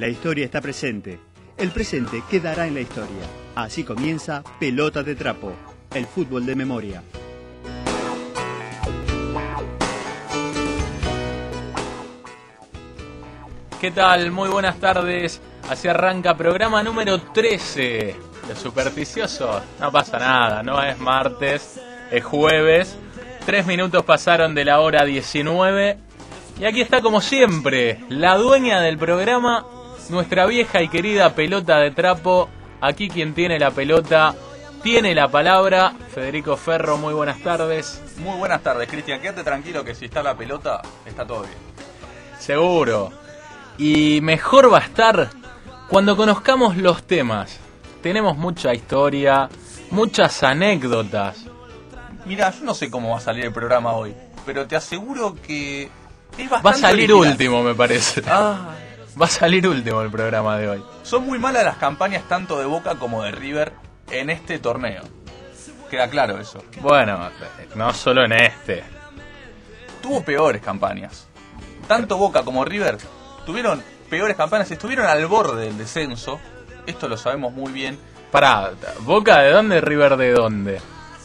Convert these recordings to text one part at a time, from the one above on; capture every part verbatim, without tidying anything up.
La historia está presente. El presente quedará en la historia. Así comienza Pelota de Trapo, el fútbol de memoria. ¿Qué tal? Muy buenas tardes. Así arranca programa número trece. Los supersticiosos, no pasa nada, no es martes, es jueves. Tres minutos pasaron de la hora diecinueve. Y aquí está como siempre, la dueña del programa, nuestra vieja y querida Pelota de Trapo. Aquí quien tiene la pelota, tiene la palabra. Federico Ferro, muy buenas tardes. Muy buenas tardes, Cristian. Quédate tranquilo que si está la pelota, está todo bien. Seguro. Y mejor va a estar cuando conozcamos los temas. Tenemos mucha historia, muchas anécdotas. Mira, yo no sé cómo va a salir el programa hoy, pero te aseguro que es bastante Va a salir original. último, me parece. Ah, Va a salir último el programa de hoy. son muy malas las campañas tanto de Boca como de River en este torneo. Queda claro eso. Bueno, no solo en este. Tuvo peores campañas. Tanto Boca como River tuvieron peores campañas, estuvieron al borde del descenso. Esto lo sabemos muy bien. Pará, ¿Boca de dónde, River de dónde?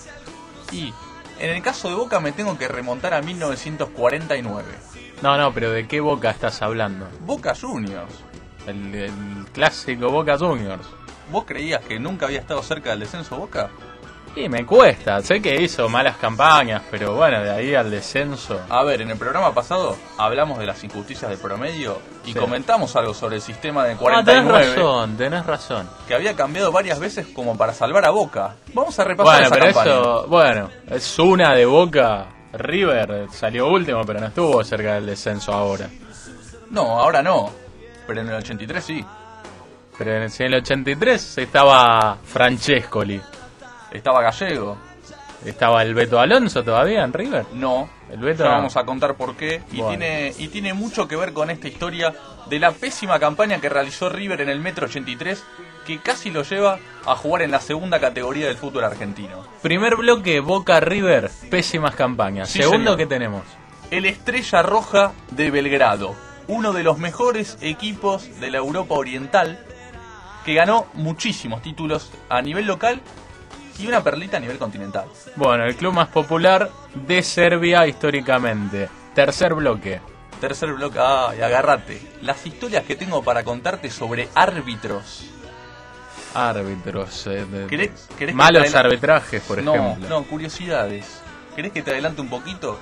Y en el caso de Boca me tengo que remontar a mil novecientos cuarenta y nueve. No, no, pero ¿de qué Boca estás hablando? Boca Juniors. El, el clásico Boca Juniors. ¿Vos creías que nunca había estado cerca del descenso Boca? Y me cuesta, sé que hizo malas campañas, pero bueno, de ahí al descenso. A ver, en el programa pasado hablamos de las injusticias del promedio y Sí. comentamos algo sobre el sistema de Ah, cuarenta y nueve, tenés razón, tenés razón. que había cambiado varias veces como para salvar a Boca. Vamos a repasar Bueno, esa pero campaña. eso, bueno, es una de Boca. River salió último, pero no estuvo cerca del descenso ahora. No, ahora no, pero en el ochenta y tres sí. Pero en el, si en el ochenta y tres estaba Francescoli. Estaba Gallego. ¿Estaba el Beto Alonso todavía en River? No, El Beto ya no. vamos a contar por qué. Y, Bueno. tiene, y tiene mucho que ver con esta historia de la pésima campaña que realizó River en el Metro ochenta y tres, que casi lo lleva a jugar en la segunda categoría del fútbol argentino. Primer bloque, Boca River, pésimas campañas. Sí, Segundo, señor. ¿qué tenemos? El Estrella Roja de Belgrado, uno de los mejores equipos de la Europa Oriental, que ganó muchísimos títulos a nivel local y una perlita a nivel continental. Bueno, el club más popular de Serbia históricamente. Tercer bloque. Tercer bloque, ay, agárrate. Las historias que tengo para contarte sobre árbitros. Árbitros. eh, de- ¿Querés- querés que malos te adela- arbitrajes, por no, ejemplo. no, curiosidades. ¿Querés que te adelante un poquito?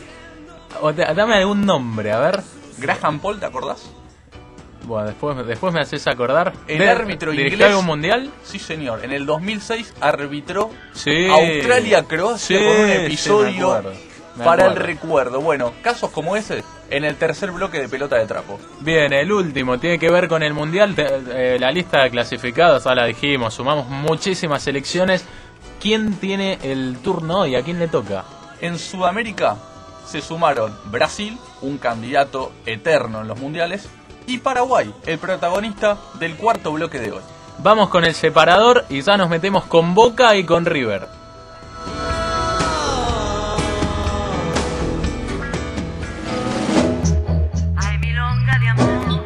O te- dame algún nombre, a ver. Graham Paul, ¿te acordás? Bueno, después, después me haces acordar. El ¿De- árbitro ¿dirigió inglés? algún mundial? Sí, señor. En el dos mil seis arbitró Sí. Australia-Croacia Sí, con un sí, me episodio acuerdo, me para el acuerdo. recuerdo. Bueno, casos como ese en el tercer bloque de Pelota de Trapo. Bien, el último tiene que ver con el mundial. Te- eh, la lista de clasificados, ya la dijimos. Sumamos muchísimas selecciones. ¿Quién tiene el turno hoy? ¿A quién le toca? En Sudamérica se sumaron Brasil, un candidato eterno en los mundiales, y Paraguay, el protagonista del cuarto bloque de hoy. Vamos con el separador y ya nos metemos con Boca y con River. Ay, milonga de amor.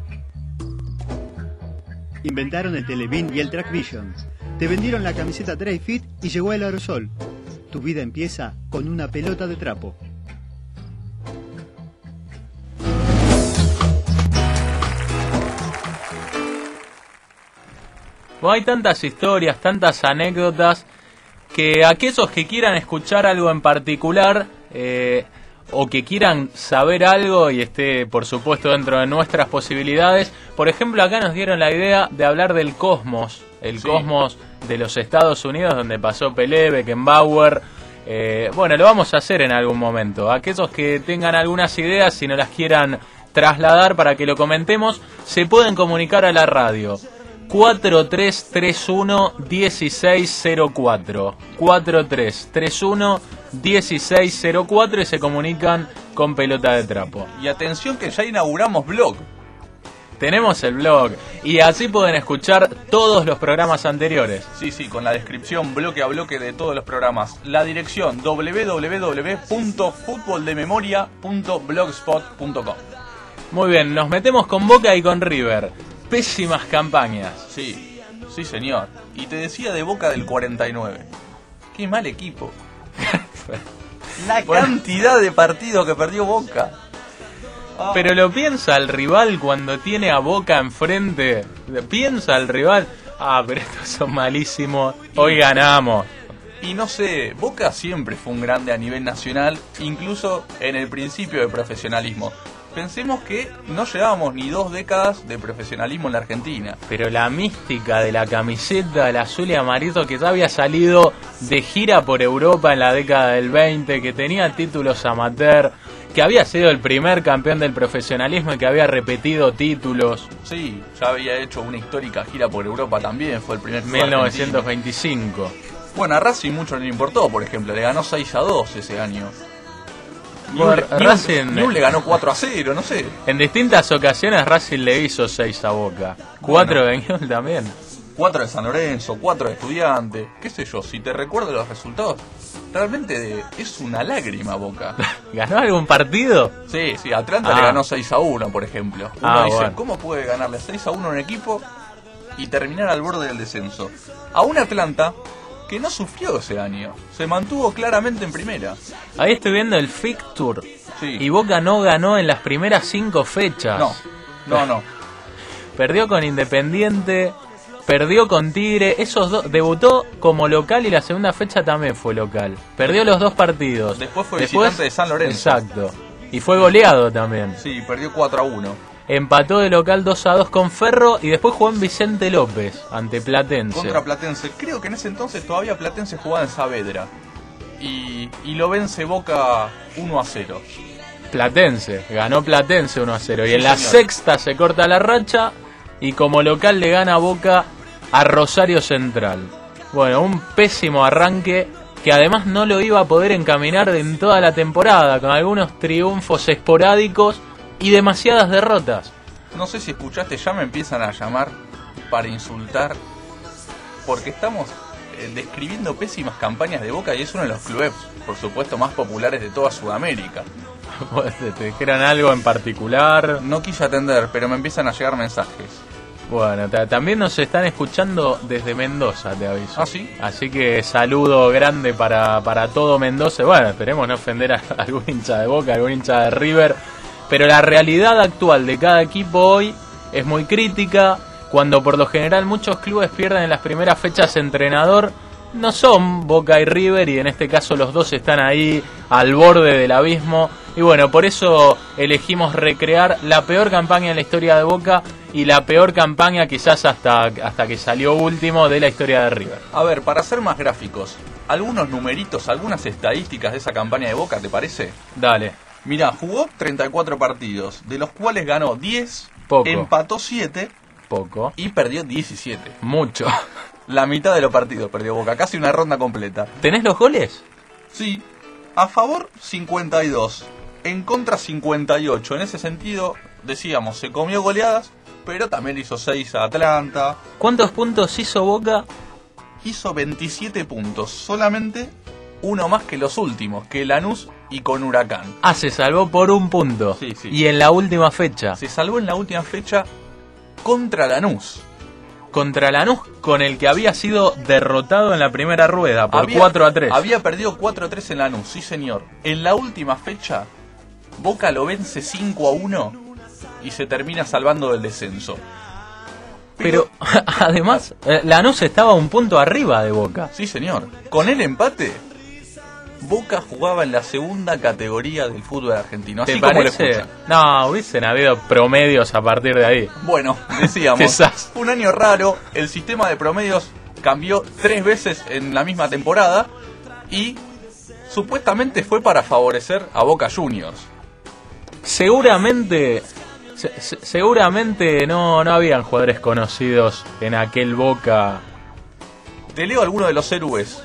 Inventaron el Televín y el Trackvision. Te vendieron la camiseta Dry Fit y llegó el aerosol. Tu vida empieza con una pelota de trapo. Bueno, hay tantas historias, tantas anécdotas, que aquellos que quieran escuchar algo en particular, eh, o que quieran saber algo y esté, por supuesto, dentro de nuestras posibilidades. Por ejemplo, acá nos dieron la idea de hablar del Cosmos, el Sí. Cosmos de los Estados Unidos, donde pasó Pelé, Beckenbauer. Eh, bueno, lo vamos a hacer en algún momento. Aquellos que tengan algunas ideas y no las quieran trasladar para que lo comentemos, se pueden comunicar a la radio. cuatro tres tres uno, uno seis cero cuatro cuatro tres tres uno, uno seis cero cuatro y se comunican con Pelota de Trapo. Y atención que ya inauguramos blog. Tenemos el blog y así pueden escuchar todos los programas anteriores. Sí, sí, con la descripción bloque a bloque de todos los programas. La dirección doble u doble u doble u punto fútbol de memoria punto blogspot punto com. Muy bien, nos metemos con Boca y con River. Pésimas campañas. Sí, sí señor. Y te decía de Boca del cuarenta y nueve. Qué mal equipo. La Bueno. cantidad de partidos que perdió Boca. Ah. Pero lo piensa el rival cuando tiene a Boca enfrente. Piensa el rival. Ah, pero estos son malísimos. Hoy ganamos. Y no sé, Boca siempre fue un grande a nivel nacional, incluso en el principio de profesionalismo. Pensemos que no llevábamos ni dos décadas de profesionalismo en la Argentina. Pero la mística de la camiseta, el azul y amarillo, que ya había salido de gira por Europa en la década del veinte, que tenía títulos amateur, que había sido el primer campeón del profesionalismo y que había repetido títulos. Sí, ya había hecho una histórica gira por Europa también, fue el primer club mil novecientos veinticinco. argentino. Bueno, a Racing mucho no le importó, por ejemplo, le ganó seis a dos ese año. Ni un, Bueno, ni un- Racing- ni un le ganó cuatro a cero, no sé. En distintas ocasiones Racing le hizo seis a Boca. Cuatro de Ñol también. cuatro de San Lorenzo, cuatro de Estudiantes, qué sé yo, si te recuerdo los resultados, realmente de- es una lágrima Boca. ¿Ganó algún partido? Sí, sí, Atlanta Ah. le ganó seis a uno, por ejemplo. Uno Ah, dice, bueno. ¿cómo puede ganarle seis a uno a un equipo y terminar al borde del descenso? A un Atlanta que no sufrió ese año, se mantuvo claramente en primera. Ahí estoy viendo el fixture. Sí. Y Boca no ganó en las primeras cinco fechas. No, no, no. Perdió con Independiente, perdió con Tigre. Esos dos, debutó como local y la segunda fecha también fue local. Perdió los dos partidos. Después fue visitante de San Lorenzo. Exacto. Y fue goleado también. Sí, perdió cuatro a uno. Empató de local dos a dos con Ferro y después jugó en Vicente López ante Platense. Contra Platense. Creo que en ese entonces todavía Platense jugaba en Saavedra. Y, y lo vence Boca uno a cero. Platense, ganó Platense uno a cero. Y Sí, en la señor. sexta se corta la racha y como local le gana Boca a Rosario Central. Bueno, un pésimo arranque que además no lo iba a poder encaminar en toda la temporada, con algunos triunfos esporádicos y demasiadas derrotas. No sé si escuchaste, ya me empiezan a llamar para insultar. Porque estamos eh, describiendo pésimas campañas de Boca y es uno de los clubes, por supuesto, más populares de toda Sudamérica. ¿Te te dijeron algo en particular? No quise atender, pero me empiezan a llegar mensajes. Bueno, ta- también nos están escuchando desde Mendoza, te aviso. ¿Ah, sí? Así que saludo grande para, para todo Mendoza. Bueno, esperemos no ofender a algún hincha de Boca, algún hincha de River. Pero la realidad actual de cada equipo hoy es muy crítica. Cuando por lo general muchos clubes pierden en las primeras fechas entrenador, no son Boca y River, y en este caso los dos están ahí al borde del abismo. Y bueno, por eso elegimos recrear la peor campaña en la historia de Boca y la peor campaña quizás hasta, hasta que salió último de la historia de River. A ver, para ser más gráficos, algunos numeritos, algunas estadísticas de esa campaña de Boca, ¿te parece? Dale. Mirá, jugó treinta y cuatro partidos, de los cuales ganó diez, Poco. empató siete Poco. y perdió diecisiete. Mucho. La mitad de los partidos perdió Boca, casi una ronda completa. ¿Tenés los goles? Sí, a favor cincuenta y dos, en contra cincuenta y ocho. En ese sentido, decíamos, se comió goleadas, pero también hizo seis a Atlanta. ¿Cuántos puntos hizo Boca? Hizo veintisiete puntos, solamente uno más que los últimos, que Lanús y con Huracán. Ah, se salvó por un punto. Sí, sí. Y en la última fecha, Se salvó en la última fecha contra Lanús. contra Lanús, con el que había sido derrotado en la primera rueda por Había- cuatro a tres. Había perdido cuatro a tres en Lanús, sí señor. En la última fecha, Boca lo vence cinco a uno y se termina salvando del descenso. Pero además, eh, Lanús estaba un punto arriba de Boca. Sí señor. Con el empate, Boca jugaba en la segunda categoría del fútbol argentino. Así ¿Te como lo parece? escuchan. No, hubiesen habido promedios a partir de ahí. Bueno, decíamos, Quizás. un año raro, el sistema de promedios cambió tres veces en la misma temporada y supuestamente fue para favorecer a Boca Juniors. Seguramente, se- se- seguramente no, no habían jugadores conocidos en aquel Boca. Te leo alguno de los héroes.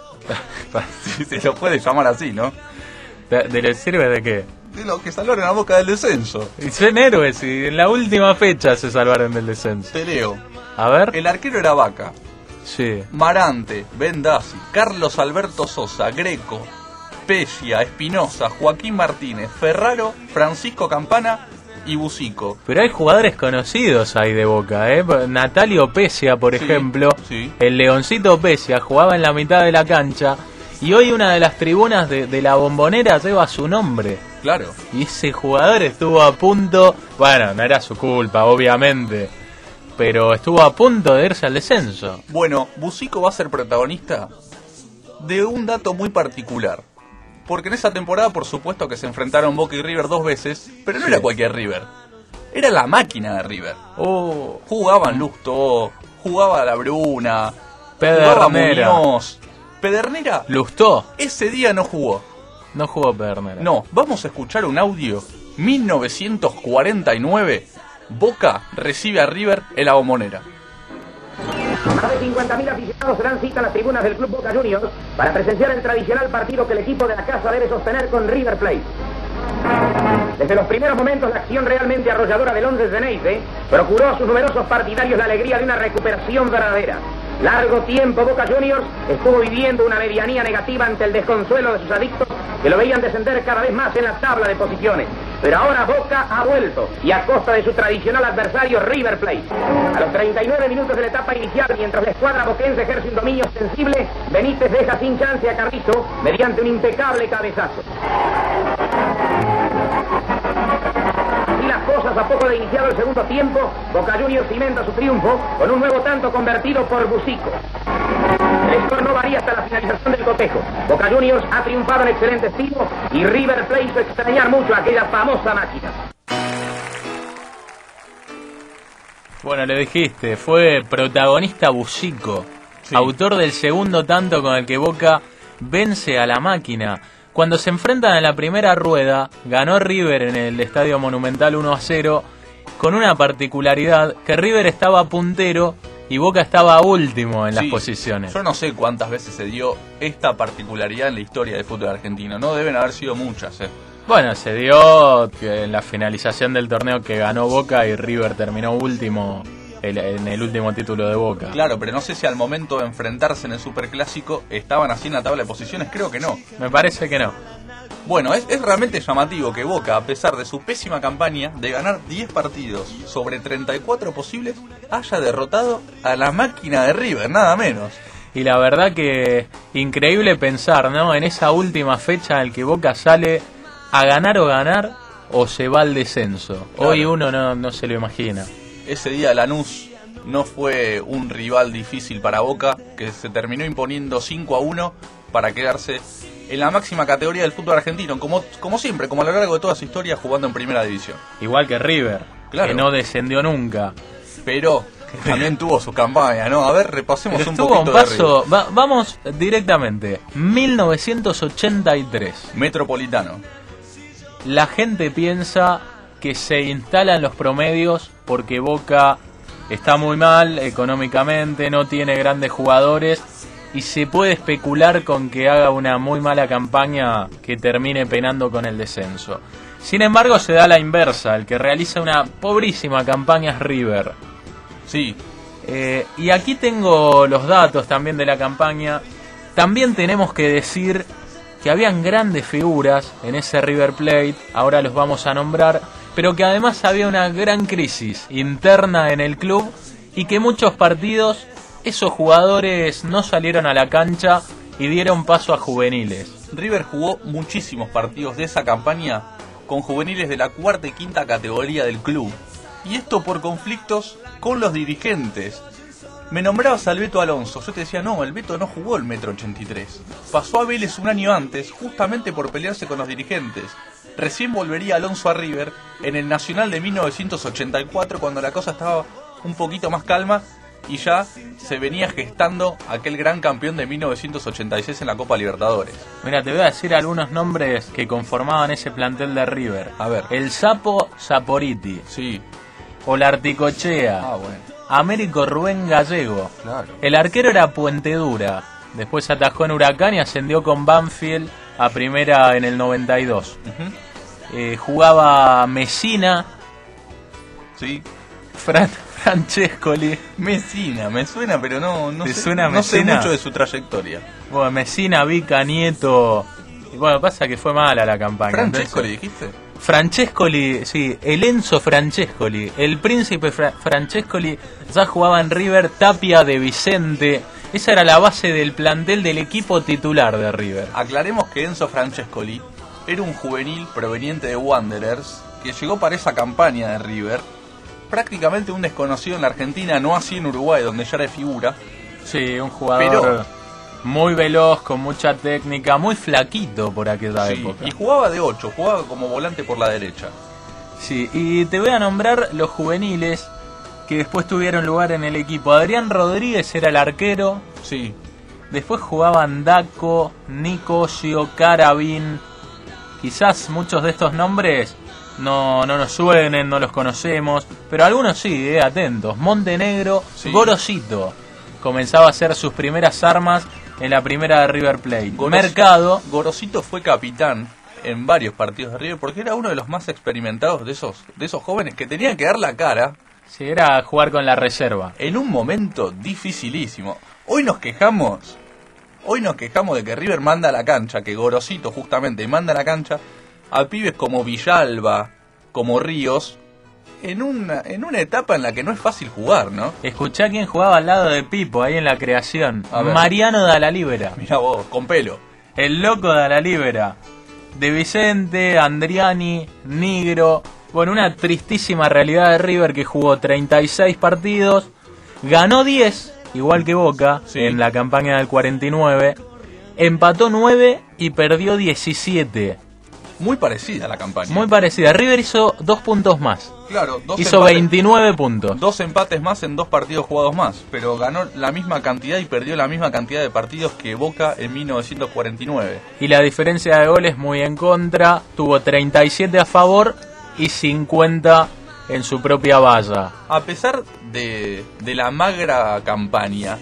Si se lo puede llamar así, ¿no? ¿De, de les sirve de qué? De los que salvaron a Boca del descenso. Y son héroes y en la última fecha se salvaron del descenso. Te leo. A ver. El arquero era Vaca, Sí. Marante, Bendazzi, Carlos Alberto Sosa, Greco, Pescia, Espinosa, Joaquín Martínez, Ferraro, Francisco Campana y Busico. Pero hay jugadores conocidos ahí de Boca, ¿eh? Natalio Pesia, por Sí, ejemplo. sí. El Leoncito Pesia jugaba en la mitad de la cancha. Y hoy una de las tribunas de, de la Bombonera lleva su nombre. Claro. Y ese jugador estuvo a punto... Bueno, no era su culpa, obviamente. Pero estuvo a punto de irse al descenso. Bueno, Busico va a ser protagonista de un dato muy particular. Porque en esa temporada, por supuesto, que se enfrentaron Boca y River dos veces, pero no Sí. era cualquier River. Era la máquina de River. Oh, Jugaban Lustó, jugaba La Bruna, jugaba Pedernera. Muñoz. Pedernera, Lustó. ese día no jugó. No jugó Pedernera. No, vamos a escuchar un audio. mil novecientos cuarenta y nueve, Boca recibe a River en la Bombonera. Más de cincuenta mil aficionados se dan cita a las tribunas del Club Boca Juniors para presenciar el tradicional partido que el equipo de la casa debe sostener con River Plate. Desde los primeros momentos, la acción realmente arrolladora del once Ceneice procuró a sus numerosos partidarios la alegría de una recuperación verdadera. Largo tiempo Boca Juniors estuvo viviendo una medianía negativa ante el desconsuelo de sus adictos que lo veían descender cada vez más en la tabla de posiciones. Pero ahora Boca ha vuelto y a costa de su tradicional adversario River Plate. A los treinta y nueve minutos de la etapa inicial, mientras la escuadra boquense ejerce un dominio sensible, Benítez deja sin chance a Carrizo mediante un impecable cabezazo. Y las cosas a poco de iniciado el segundo tiempo, Boca Juniors cimenta su triunfo con un nuevo tanto convertido por Busico. El score no varía hasta la finalización del cotejo. Boca Juniors ha triunfado en excelente estilo y River Plate hizo extrañar mucho a aquella famosa máquina. Bueno, le dijiste, fue protagonista Busico, Sí. autor del segundo tanto con el que Boca vence a la máquina. Cuando se enfrentan en la primera rueda, ganó River en el Estadio Monumental uno a cero, con una particularidad, que River estaba puntero y Boca estaba último en las Sí, posiciones. Yo no sé cuántas veces se dio esta particularidad en la historia del fútbol argentino. No deben haber sido muchas, ¿eh? Bueno, se dio que en la finalización del torneo que ganó Boca y River terminó último el- en el último título de Boca. Claro, pero no sé si al momento de enfrentarse en el Superclásico estaban así en la tabla de posiciones. Creo que no. Me parece que no. Bueno, es, es realmente llamativo que Boca, a pesar de su pésima campaña de ganar diez partidos sobre treinta y cuatro posibles, haya derrotado a la máquina de River, nada menos. Y la verdad que increíble pensar, ¿no? En esa última fecha en la que Boca sale a ganar o ganar o se va al descenso. Claro. Hoy uno no, no se lo imagina. Ese día Lanús no fue un rival difícil para Boca, que se terminó imponiendo cinco a uno para quedarse en la máxima categoría del fútbol argentino, como, como siempre, como a lo largo de toda su historia, jugando en primera división. Igual que River, Claro. que no descendió nunca. Pero que también tuvo su campaña, ¿no? A ver, repasemos Pero un estuvo poquito un de paso, va- vamos directamente, mil novecientos ochenta y tres. River. Metropolitano. La gente piensa que se instalan los promedios porque Boca está muy mal económicamente, no tiene grandes jugadores y se puede especular con que haga una muy mala campaña que termine penando con el descenso. Sin embargo, se da la inversa, el que realiza una pobrísima campaña es River. Sí, Eh, y aquí tengo los datos también de la campaña. También tenemos que decir que habían grandes figuras en ese River Plate, ahora los vamos a nombrar, pero que además había una gran crisis interna en el club y que muchos partidos esos jugadores no salieron a la cancha y dieron paso a juveniles. River jugó muchísimos partidos de esa campaña con juveniles de la cuarta y quinta categoría del club. Y esto por conflictos con los dirigentes. Me nombrabas al Beto Alonso. Yo te decía, no, el Beto no jugó el Metro ochenta y tres. Pasó a Vélez un año antes, justamente por pelearse con los dirigentes. Recién volvería Alonso a River en el Nacional de mil novecientos ochenta y cuatro, cuando la cosa estaba un poquito más calma y ya se venía gestando aquel gran campeón de mil novecientos ochenta y seis en la Copa Libertadores. Mira, te voy a decir algunos nombres que conformaban ese plantel de River. A ver. El Sapo Saporiti, Sí. Olarticochea, Ah, bueno. Américo Rubén Gallego. Claro. El arquero era Puentedura. Después atajó en Huracán y ascendió con Banfield a primera en el noventa y dos. Ujú. Eh, jugaba Messina, Sí. Fran, Francescoli. Messina, me suena, pero no, no, ¿Te sé, suena no sé Messina? mucho de su trayectoria. Bueno, Messina, Vica, Nieto. Y bueno, pasa que fue mala la campaña. Francesco, ¿le Entonces, dijiste? Francescoli, sí, el Enzo Francescoli, el príncipe Fra- Francescoli ya jugaba en River, Tapia de Vicente, esa era la base del plantel del equipo titular de River. Aclaremos que Enzo Francescoli era un juvenil proveniente de Wanderers que llegó para esa campaña de River, prácticamente un desconocido en la Argentina, no así en Uruguay, donde ya era figura. Sí, un jugador Pero, muy veloz, con mucha técnica, muy flaquito por aquella sí, época. y jugaba de ocho, jugaba como volante por la derecha. Sí, y te voy a nombrar los juveniles que después tuvieron lugar en el equipo. Adrián Rodríguez era el arquero. Sí, Después jugaban Daco, Nicosio, Carabín. Quizás muchos de estos nombres no, no nos suenen, no los conocemos, pero algunos sí, eh, atentos. Montenegro, Sí. Gorosito. Comenzaba a hacer sus primeras armas en la primera de River Plate. Goros- Mercado, Gorosito fue capitán en varios partidos de River porque era uno de los más experimentados de esos, de esos jóvenes que tenían que dar la cara sí, era jugar con la reserva. en un momento dificilísimo. Hoy nos quejamos, hoy nos quejamos de que River manda a la cancha, que Gorosito justamente manda a la cancha a pibes como Villalba, como Ríos, en una, en una etapa en la que no es fácil jugar, ¿no? Escuchá quién jugaba al lado de Pipo ahí en la creación. A ver. Mariano de la Libera. Mira vos, con pelo. El loco de la Libera. De Vicente, Andriani, Nigro. Bueno, una tristísima realidad de River que jugó treinta y seis partidos. Ganó diez, igual que Boca, Sí. en la campaña del cuarenta y nueve. Empató nueve y perdió diecisiete. Muy parecida a la campaña. Muy parecida. River hizo dos puntos más. Claro, dos Hizo empates- veintinueve puntos. Dos empates más en dos partidos jugados más, pero ganó la misma cantidad y perdió la misma cantidad de partidos que Boca en mil novecientos cuarenta y nueve. Y la diferencia de goles muy en contra. Tuvo treinta y siete a favor y cincuenta en su propia valla. A pesar de, de la magra campaña,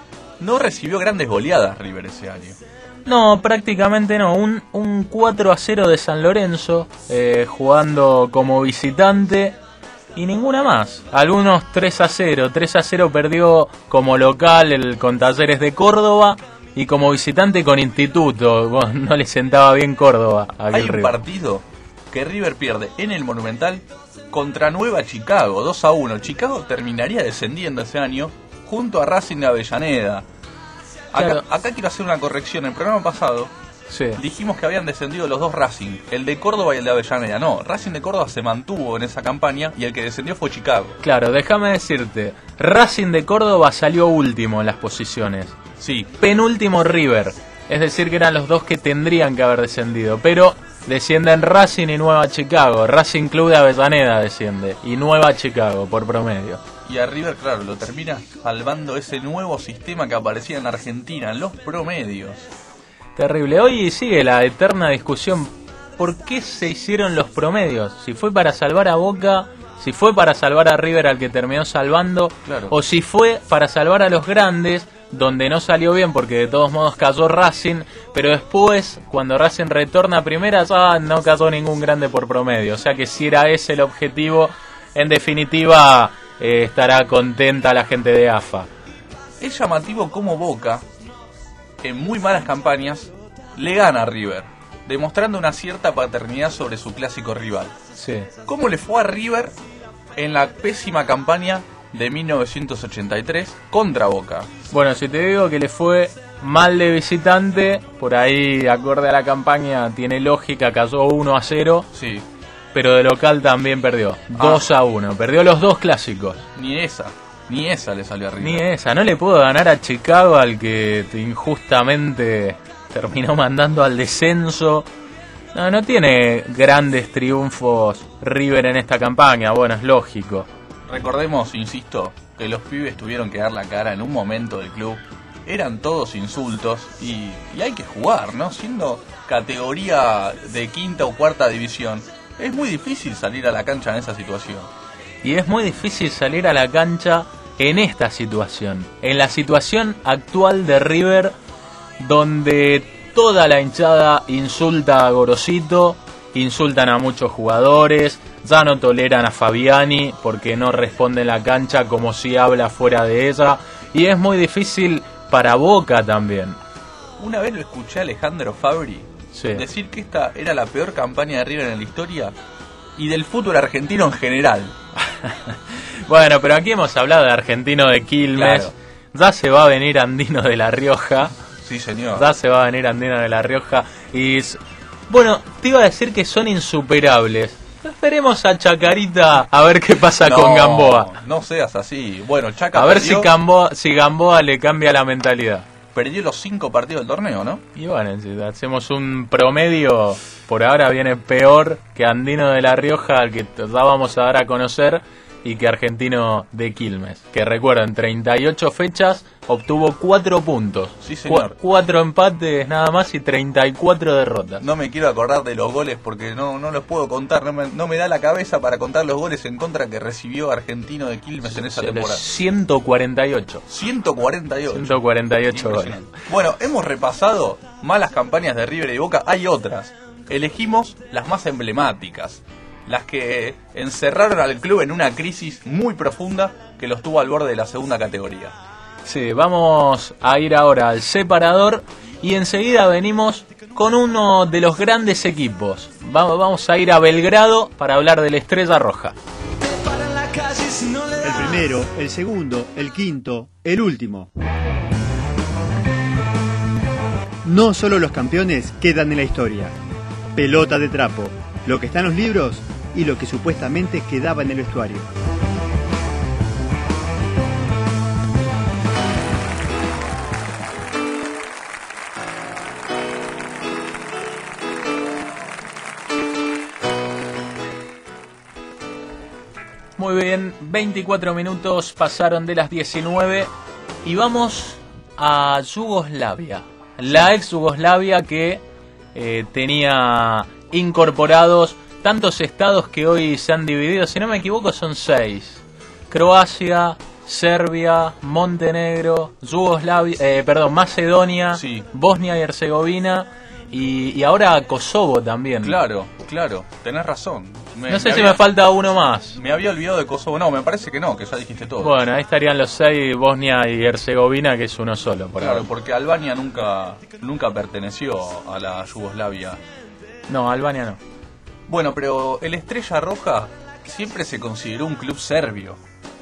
no recibió grandes goleadas River ese año. No, prácticamente no. Un, un cuatro a cero de San Lorenzo, eh, jugando como visitante, y ninguna más. Algunos tres a cero. tres a cero perdió como local el, con Talleres de Córdoba, y como visitante con Instituto. Bueno, no le sentaba bien Córdoba a aquel Hay un River. partido que River pierde en el Monumental contra Nueva Chicago, dos a uno. Chicago terminaría descendiendo ese año junto a Racing de Avellaneda. Acá, Claro. acá quiero hacer una corrección. En el programa pasado Sí. dijimos que habían descendido los dos Racing, el de Córdoba y el de Avellaneda. No, Racing de Córdoba se mantuvo en esa campaña y el que descendió fue Chicago. Claro, déjame decirte, Racing de Córdoba salió último en las posiciones. Sí, Penúltimo River, es decir que eran los dos que tendrían que haber descendido, pero descienden Racing y Nueva Chicago. Racing Club de Avellaneda desciende y Nueva Chicago por promedio. y a River, claro, lo termina salvando ese nuevo sistema que aparecía en Argentina, los promedios. Terrible. Hoy sigue la eterna discusión, ¿por qué se hicieron los promedios? Si fue para salvar a Boca, si fue para salvar a River al que terminó salvando, Claro. o si fue para salvar a los grandes, donde no salió bien porque de todos modos cayó Racing, pero después, cuando Racing retorna a primera, ya no cayó ningún grande por promedio. O sea que si era ese el objetivo, en definitiva eh, estará contenta la gente de A F A. Es llamativo cómo Boca, en muy malas campañas, le gana a River, demostrando una cierta paternidad sobre su clásico rival. Sí. ¿Cómo le fue a River en la pésima campaña de mil novecientos ochenta y tres contra Boca? Bueno, si te digo que le fue mal de visitante, por ahí, acorde a la campaña, tiene lógica, cayó uno a cero, Sí, pero de local también perdió, dos a uno, perdió los dos clásicos. ni esa, ni esa le salió a River. Ni esa, no le pudo ganar a Chicago, al que injustamente terminó mandando al descenso. No, no tiene grandes triunfos River en esta campaña, bueno, es lógico. Recordemos, insisto, que los pibes tuvieron que dar la cara en un momento del club. Eran todos insultos y, y hay que jugar, ¿no? Siendo categoría de quinta o cuarta división, es muy difícil salir a la cancha en esa situación. Y es muy difícil salir a la cancha en esta situación, en la situación actual de River, donde toda la hinchada insulta a Gorosito, insultan a muchos jugadores, ya no toleran a Fabiani porque no responde en la cancha como si habla fuera de ella, y es muy difícil para Boca también. Una vez lo escuché a Alejandro Fabri Sí. decir que esta era la peor campaña de River en la historia y del fútbol argentino en general. Bueno, pero aquí hemos hablado de Argentino de Quilmes. Claro. Ya se va a venir Andino de La Rioja. Sí, señor. Ya se va a venir Andino de La Rioja. Y s- bueno, te iba a decir que son insuperables. Esperemos a Chacarita a ver qué pasa No, con Gamboa. No seas así. Bueno, Chaca A ver perdió, si Gamboa, si Gamboa le cambia la mentalidad. perdió los cinco partidos del torneo, ¿no? Y bueno, si hacemos un promedio, por ahora viene peor que Andino de La Rioja, al que ya vamos a dar a conocer, y que Argentino de Quilmes, que recuerden, treinta y ocho fechas, obtuvo cuatro puntos. Sí, señor. Cu- cuatro empates nada más y treinta y cuatro derrotas. No me quiero acordar de los goles porque no, no los puedo contar. No me, no me da la cabeza para contar los goles en contra que recibió Argentino de Quilmes en esa temporada. ciento cuarenta y ocho. ciento cuarenta y ocho. ciento cuarenta y ocho goles. Impresionante. Bueno, hemos repasado malas campañas de River y Boca. Hay otras. Elegimos las más emblemáticas. Las que encerraron al club en una crisis muy profunda que los tuvo al borde de la segunda categoría. Sí, vamos a ir ahora al separador y enseguida venimos con uno de los grandes equipos. Va- Vamos a ir a Belgrado para hablar de la Estrella Roja. El primero, el segundo, el quinto, el último. No solo los campeones quedan en la historia. Pelota de trapo, lo que está en los libros y lo que supuestamente quedaba en el vestuario. Muy bien, veinticuatro minutos pasaron de las diecinueve y vamos a Yugoslavia. La ex Yugoslavia que eh, tenía incorporados tantos estados que hoy se han dividido, si no me equivoco son seis. Croacia, Serbia, Montenegro, Yugoslavia, eh, perdón, Macedonia, Sí. Bosnia y Herzegovina y, y ahora Kosovo también. Claro, claro, tenés razón. Me- No sé me si había- me falta uno más. Me había olvidado de Kosovo. No, me parece que no, que ya dijiste todo. Bueno, ahí estarían los seis, Bosnia y Herzegovina, que es uno solo por Claro, ahora. porque Albania nunca, nunca perteneció a la Yugoslavia. No, Albania no. Bueno, pero el Estrella Roja siempre se consideró un club serbio.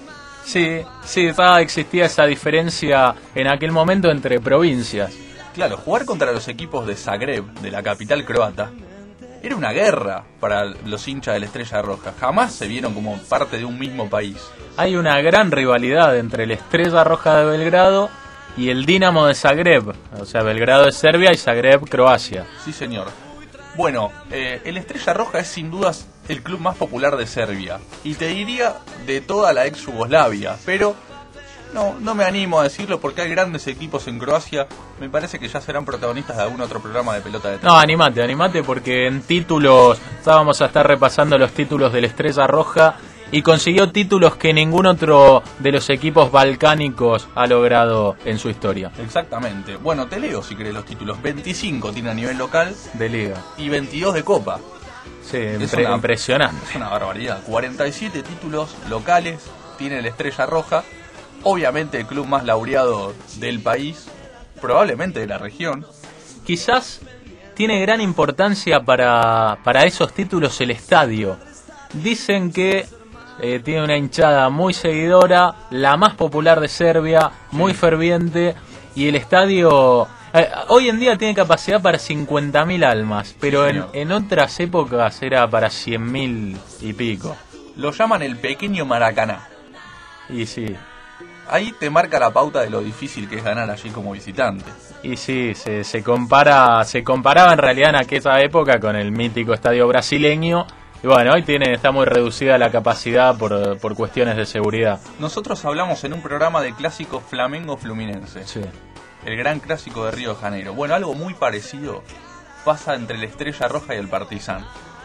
Sí, sí, ya existía esa diferencia en aquel momento entre provincias. Claro, jugar contra los equipos de Zagreb, de la capital croata, era una guerra para los hinchas de la Estrella Roja. Jamás se vieron como parte de un mismo país. Hay una gran rivalidad entre la Estrella Roja de Belgrado y el Dinamo de Zagreb. O sea, Belgrado es Serbia y Zagreb, Croacia. Sí, señor. Bueno, eh, el Estrella Roja es sin dudas el club más popular de Serbia. Y te diría de toda la ex Yugoslavia. Pero no, no me animo a decirlo porque hay grandes equipos en Croacia. Me parece que ya serán protagonistas de algún otro programa de pelota de No, trapo. animate, animate porque en títulos, ya vamos a estar repasando los títulos de la Estrella Roja y consiguió títulos que ningún otro de los equipos balcánicos ha logrado en su historia Exactamente. Bueno, te leo si querés los títulos. veinticinco tiene a nivel local de liga. y veintidós de Copa. Sí, Es impre- una- impresionante. Es una barbaridad. cuarenta y siete títulos locales tiene la Estrella Roja. Obviamente el club más laureado del país, probablemente de la región. Quizás tiene gran importancia para, para esos títulos el estadio. Dicen que eh, tiene una hinchada muy seguidora, la más popular de Serbia, muy ferviente, y el estadio eh, hoy en día tiene capacidad para cincuenta mil almas, pero Sí, en, señor. en otras épocas era para cien mil y pico. Lo llaman el pequeño Maracaná. Y sí, Ahí te marca la pauta de lo difícil que es ganar allí como visitante. y sí, se, se compara, se comparaba en realidad en aquella época con el mítico estadio brasileño. Y bueno, hoy tiene, está muy reducida la capacidad por, por cuestiones de seguridad. Nosotros hablamos en un programa de clásico Flamengo-Fluminense, Sí. el gran clásico de Río de Janeiro. Bueno, algo muy parecido pasa entre la Estrella Roja y el Partizan.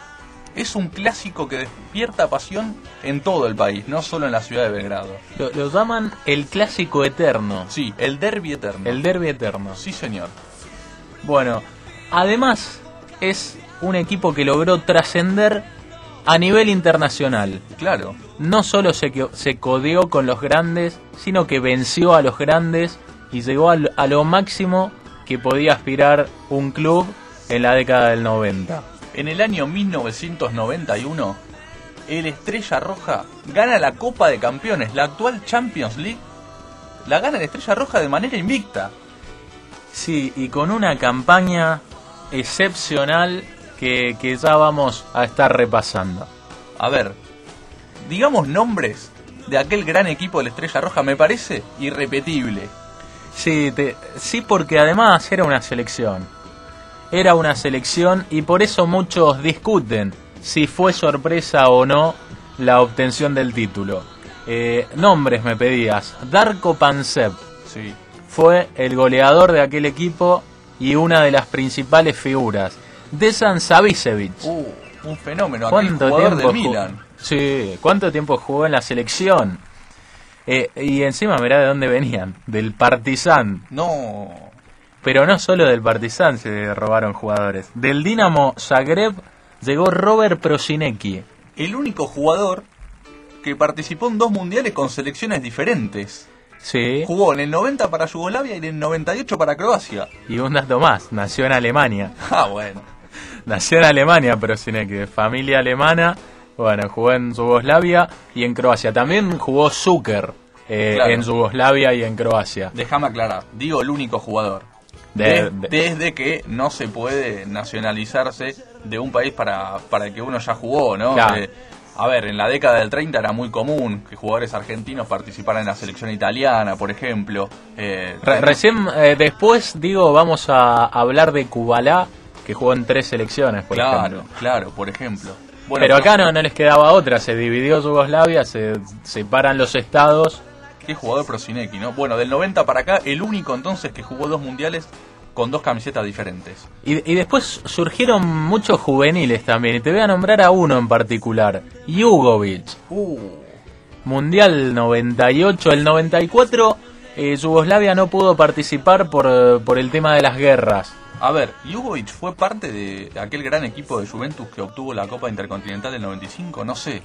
Es un clásico que despierta pasión en todo el país, no solo en la ciudad de Belgrado. Lo, lo llaman el clásico eterno, Sí, el derbi eterno. el derbi eterno. Sí, señor. Bueno, además es un equipo que logró trascender a nivel internacional. Claro. No solo se, que- se codeó con los grandes, sino que venció a los grandes y llegó a lo, a lo máximo que podía aspirar un club en la década del noventa. En el año mil novecientos noventa y uno, el Estrella Roja gana la Copa de Campeones, la actual Champions League, la gana el Estrella Roja de manera invicta. Sí, y con una campaña excepcional que, que ya vamos a estar repasando. A ver, digamos nombres de aquel gran equipo de la Estrella Roja, me parece irrepetible. Sí, te, sí, porque además era una selección. Era una selección y por eso muchos discuten si fue sorpresa o no la obtención del título. Eh, nombres me pedías. Darko Pancev Sí. fue el goleador de aquel equipo y una de las principales figuras. Desan Savicevic. Uh, un fenómeno, aquel ¿Cuánto jugador tiempo del jugó? Milan. Sí, ¿cuánto tiempo jugó en la selección? Eh, y encima mirá de dónde venían, del Partizan. No, Pero no solo del Partizan se robaron jugadores. Del Dinamo Zagreb llegó Robert Prosinecki. el único jugador que participó en dos mundiales con selecciones diferentes. Sí, Jugó en el noventa para Yugoslavia y en el noventa y ocho para Croacia. y un dato más, nació en Alemania. Ah, bueno. Nació en Alemania Prosinecki, de familia alemana. Bueno, jugó en Yugoslavia y en Croacia. También jugó Zucker eh, Claro. en Yugoslavia y en Croacia. Déjame aclarar, digo el único jugador. De- De- de- desde que no se puede nacionalizarse de un país para, para el que uno ya jugó, ¿no? Claro. Eh, a ver, en la década del treinta era muy común que jugadores argentinos participaran en la selección italiana, por ejemplo. Eh, Re- recién, eh, después, digo, vamos a hablar de Kubalá, que jugó en tres selecciones, por claro, ejemplo. claro, por ejemplo. Bueno, Pero acá no, no les quedaba otra, se dividió Yugoslavia, se separan los estados. qué jugador Prosinecki, ¿no? Bueno, del noventa para acá, el único entonces que jugó dos mundiales con dos camisetas diferentes. Y, y después surgieron muchos juveniles también, y te voy a nombrar a uno en particular, Jugovic. Uh, Mundial noventa y ocho, el noventa y cuatro eh, Yugoslavia no pudo participar por, eh, por el tema de las guerras. a ver, Jugovic fue parte de aquel gran equipo de Juventus que obtuvo la Copa Intercontinental del noventa y cinco, no sé.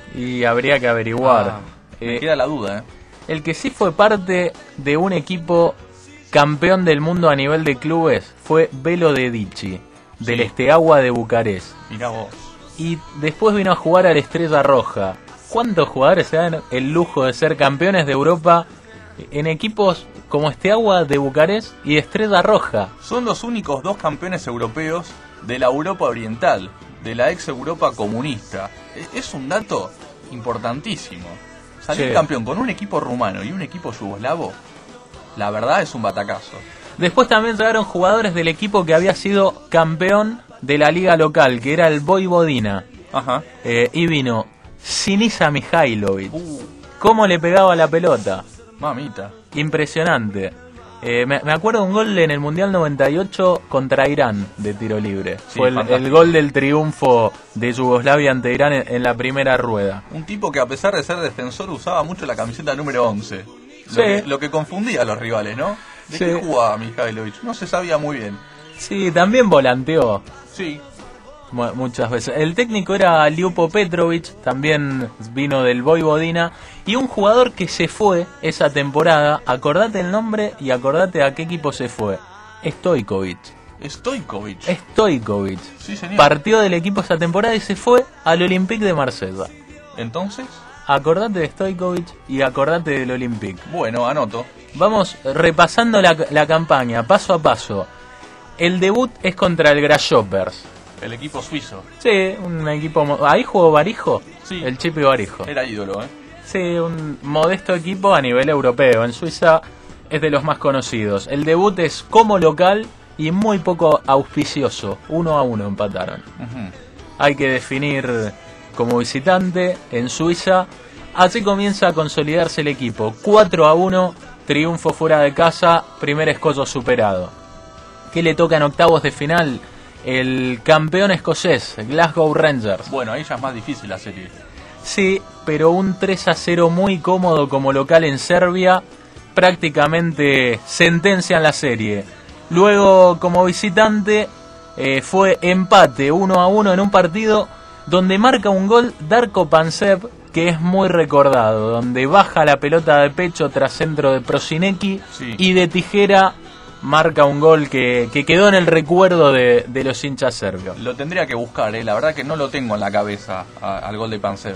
Y habría que averiguar. Ah, me Eh, queda la duda, ¿eh? El que sí fue parte de un equipo campeón del mundo a nivel de clubes fue Velo Dedici, del Sí. Steaua de Bucarest. Mirá vos. Y después vino a jugar a la Estrella Roja. ¿Cuántos jugadores se dan el lujo de ser campeones de Europa en equipos como Steaua de Bucarest y Estrella Roja? Son los únicos dos campeones europeos de la Europa Oriental, de la ex Europa comunista. Es, es un dato importantísimo. Salir Sí. campeón con un equipo rumano y un equipo yugoslavo, la verdad es un batacazo. Después también llegaron jugadores del equipo que había sido campeón de la liga local, que era el Vojvodina. Ajá. Eh, y vino Sinisa Mihailovic. Uh, ¿Cómo le pegaba la pelota? mamita. Impresionante. Eh, me, me acuerdo de un gol en el Mundial noventa y ocho contra Irán de tiro libre. Sí, Fue el, fantástico. el gol del triunfo de Yugoslavia ante Irán en, en la primera rueda. Un tipo que a pesar de ser defensor usaba mucho la camiseta número once. Lo, Sí. que, lo que confundía a los rivales, ¿no? ¿De Sí. qué jugaba Mihailovic? No se sabía muy bien. Sí, también volanteó Sí. mu- muchas veces. El técnico era Ljubo Petrovic, también vino del Vojvodina. Y un jugador que se fue esa temporada, acordate el nombre y acordate a qué equipo se fue. Stojkovic. Stojkovic. Stojkovic. Sí, señor. Partió del equipo esa temporada y se fue al Olympique de Marsella. Entonces, Acordate de Stojkovic y acordate del Olympique. bueno, anoto. Vamos repasando la, la campaña, paso a paso. El debut es contra el Grasshoppers. El equipo suizo. Sí, un equipo... mo- Ahí jugó Barijo. Sí. El Chipi Barijo. Era ídolo, ¿eh? Sí, un modesto equipo a nivel europeo. En Suiza es de los más conocidos. El debut es como local y muy poco auspicioso. Uno a uno empataron. Ujú. Hay que definir como visitante en Suiza. Así comienza a consolidarse el equipo. cuatro a uno, triunfo fuera de casa, primer escollo superado. ¿Qué le toca en octavos de final? El campeón escocés, Glasgow Rangers. Bueno, ahí ya es más difícil la serie. Sí, pero un tres a cero muy cómodo como local en Serbia, prácticamente sentencian la serie. Luego, como visitante, eh, fue empate uno a uno en un partido donde marca un gol Darko Pancev, que es muy recordado, donde baja la pelota de pecho tras centro de Prosinecki Sí. y de tijera marca un gol que, que quedó en el recuerdo de, de los hinchas serbios. Lo tendría que buscar, eh. La verdad que no lo tengo en la cabeza a, al gol de Pancev.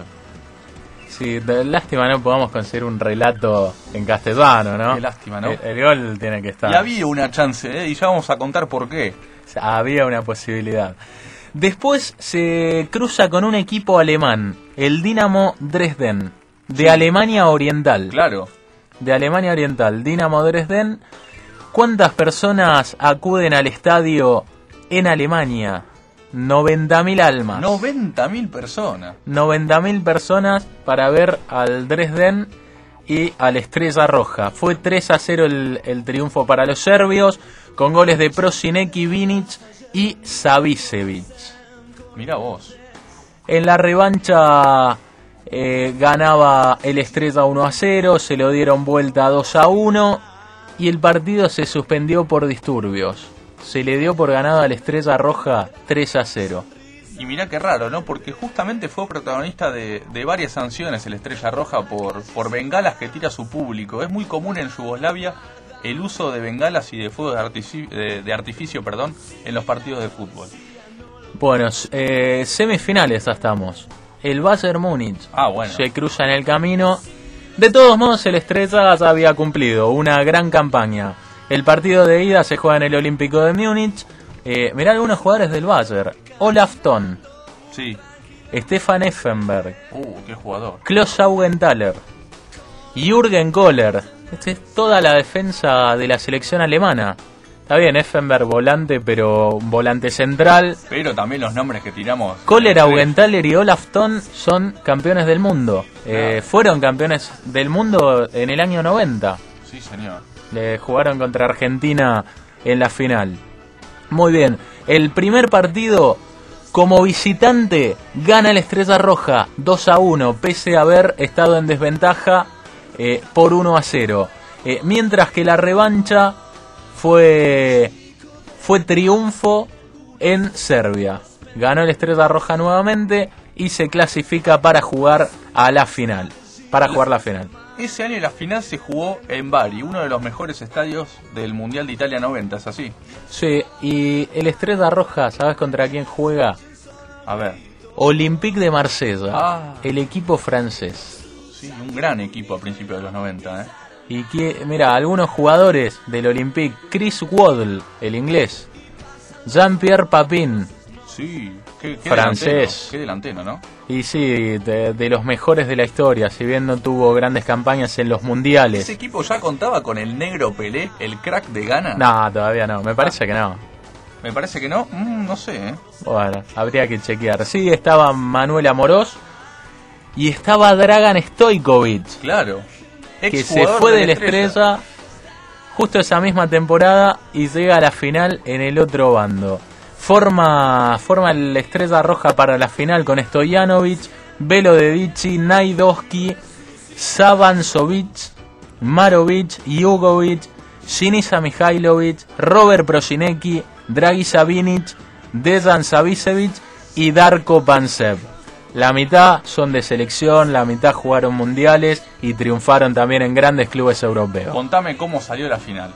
Sí, de, lástima no podamos conseguir un relato en castellano, ¿no? Qué lástima, ¿no? El, el gol tiene que estar. Y había una chance, ¿eh? Y ya vamos a contar por qué. O sea, había una posibilidad. Después se cruza con un equipo alemán, el Dinamo Dresden, de Sí. Alemania Oriental. Claro. De Alemania Oriental, Dinamo Dresden. ¿Cuántas personas acuden al estadio en Alemania? noventa mil almas. noventa mil personas. noventa mil personas para ver al Dresden y al Estrella Roja. Fue tres a cero el, el triunfo para los serbios, con goles de Prosinecki, Vinic y Savicevic. Mirá vos. En la revancha eh, ganaba el Estrella uno a cero, se lo dieron vuelta dos a uno y el partido se suspendió por disturbios. Se le dio por ganado al Estrella Roja tres a cero. Y mirá qué raro, ¿no? Porque justamente fue protagonista de, de varias sanciones el Estrella Roja por, por bengalas que tira a su público. Es muy común en Yugoslavia el uso de bengalas y de fuegos de artificio, de, de artificio perdón, en los partidos de fútbol. Bueno, eh, semifinales ya estamos. El Bayern Múnich Ah, bueno. se cruza en el camino. De todos modos, el Estrella ya había cumplido una gran campaña. El partido de ida se juega en el Olímpico de Múnich. Eh, mirá algunos jugadores del Bayern. Olaf Thon, Sí. Stefan Effenberg, Uh, qué jugador. Klaus Augenthaler, Jürgen Kohler. Esta es toda la defensa de la selección alemana. Está bien, Effenberg volante, pero un volante central. Pero también los nombres que tiramos. Kohler, Eh, Augenthaler y Olaf Thon son campeones del mundo. Eh, fueron campeones del mundo en el año noventa. Sí, señor. Le jugaron contra Argentina en la final. Muy bien, el primer partido como visitante gana el Estrella Roja dos a uno, pese a haber estado en desventaja eh, por uno a cero. Eh, mientras que la revancha fue, fue triunfo en Serbia. Ganó el Estrella Roja nuevamente y se clasifica para jugar a la final. Para jugar la final. Ese año la final se jugó en Bari, uno de los mejores estadios del Mundial de Italia noventa, ¿es así? Sí, y el Estrella Roja, ¿sabes contra quién juega? A ver. Olympique de Marsella, Ah. el equipo francés. Sí, un gran equipo a principios de los noventa, ¿eh? Y que, mira, algunos jugadores del Olympique, Chris Waddle, el inglés, Jean-Pierre Papin, Sí, qué, qué Francés. delantero, qué delantero, ¿no? y sí, de, de los mejores de la historia, si bien no tuvo grandes campañas en los mundiales. ¿Ese equipo ya contaba con el negro Pelé, el crack de Ghana? No, todavía no, me parece que no. Me parece que no, mm, no sé, ¿eh? Bueno, habría que chequear. Sí, estaba Manuel Amorós y estaba Dragan Stojkovic, Claro. que se Exjugador fue de del la Estrella justo esa misma temporada y llega a la final en el otro bando. Forma, forma el Estrella Roja para la final con Stojanovic, Velodedici, Najdovski, Sabansovic, Marovic, Jugovic, Sinisa Mihailovic, Robert Prosinecki, Dragiša Vinic, Dejan Savicevic y Darko Pancev. La mitad son de selección, la mitad jugaron mundiales y triunfaron también en grandes clubes europeos. Contame cómo salió la final.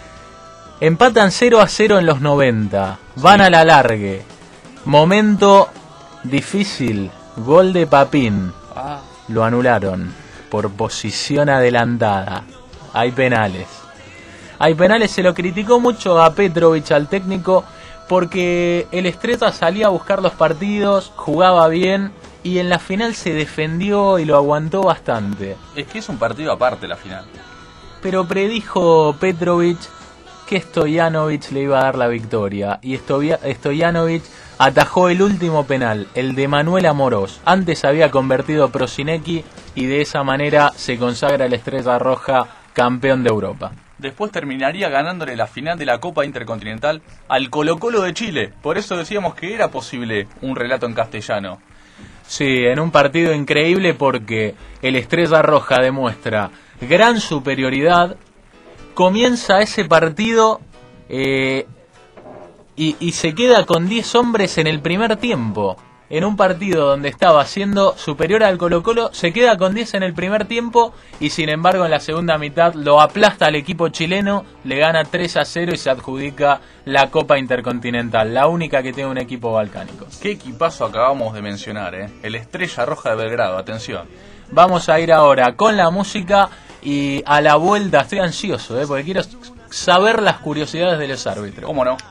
Empatan cero a cero en los noventa, van a la largue. Momento difícil, gol de Papin, Ah. lo anularon por posición adelantada. Hay penales. Hay penales, se lo criticó mucho a Petrovic, al técnico, porque el Estrella salía a buscar los partidos, jugaba bien y en la final se defendió y lo aguantó bastante. Es que es un partido aparte la final. Pero predijo Petrovic que Stojanovic le iba a dar la victoria y Stovia- Stojanovic atajó el último penal, el de Manuel Amorós. Antes había convertido Prosinecki y de esa manera se consagra el Estrella Roja campeón de Europa. Después terminaría ganándole la final de la Copa Intercontinental al Colo-Colo de Chile. Por eso decíamos que era posible un relato en castellano. Sí, en un partido increíble porque el Estrella Roja demuestra gran superioridad. Comienza ese partido eh, y, y se queda con diez hombres en el primer tiempo. en un partido donde estaba siendo superior al Colo-Colo, se queda con diez en el primer tiempo y sin embargo en la segunda mitad lo aplasta al equipo chileno, le gana tres a cero y se adjudica la Copa Intercontinental, la única que tiene un equipo balcánico. Qué equipazo acabamos de mencionar, ¿eh? El Estrella Roja de Belgrado, atención. Vamos a ir ahora con la música y a la vuelta estoy ansioso, ¿eh? Porque quiero saber las curiosidades de los árbitros. ¿Cómo no?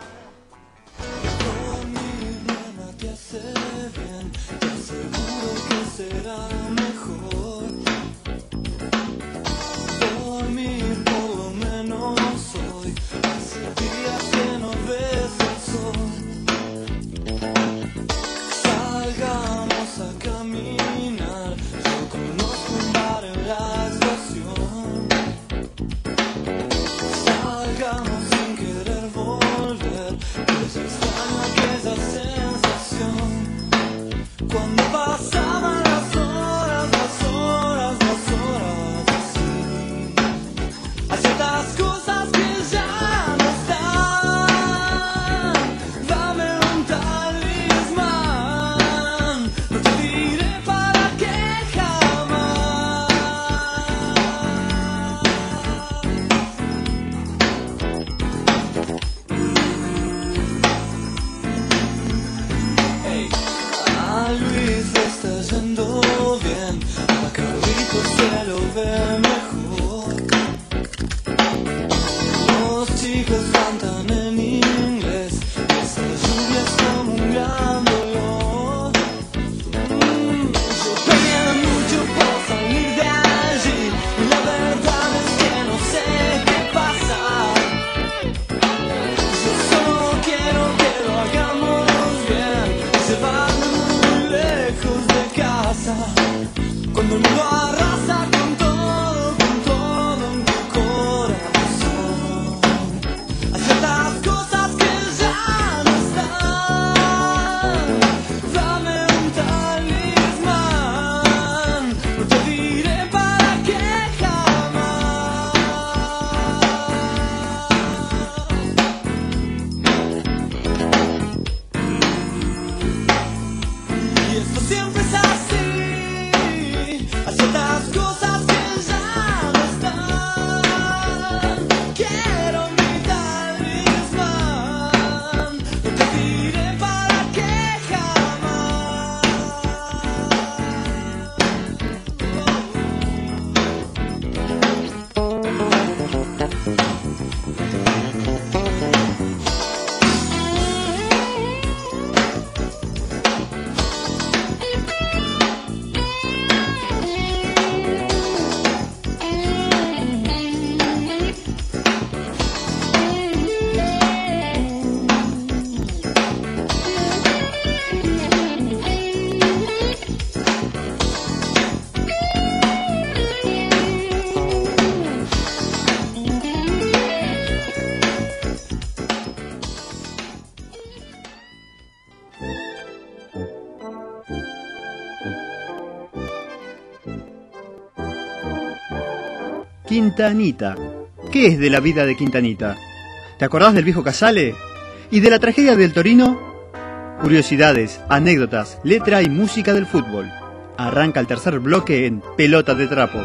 Quintanita. ¿Qué es de la vida de Quintanita? ¿Te acordás del viejo Casale? ¿Y de la tragedia del Torino? Curiosidades, anécdotas, letra y música del fútbol. Arranca el tercer bloque en Pelota de Trapo.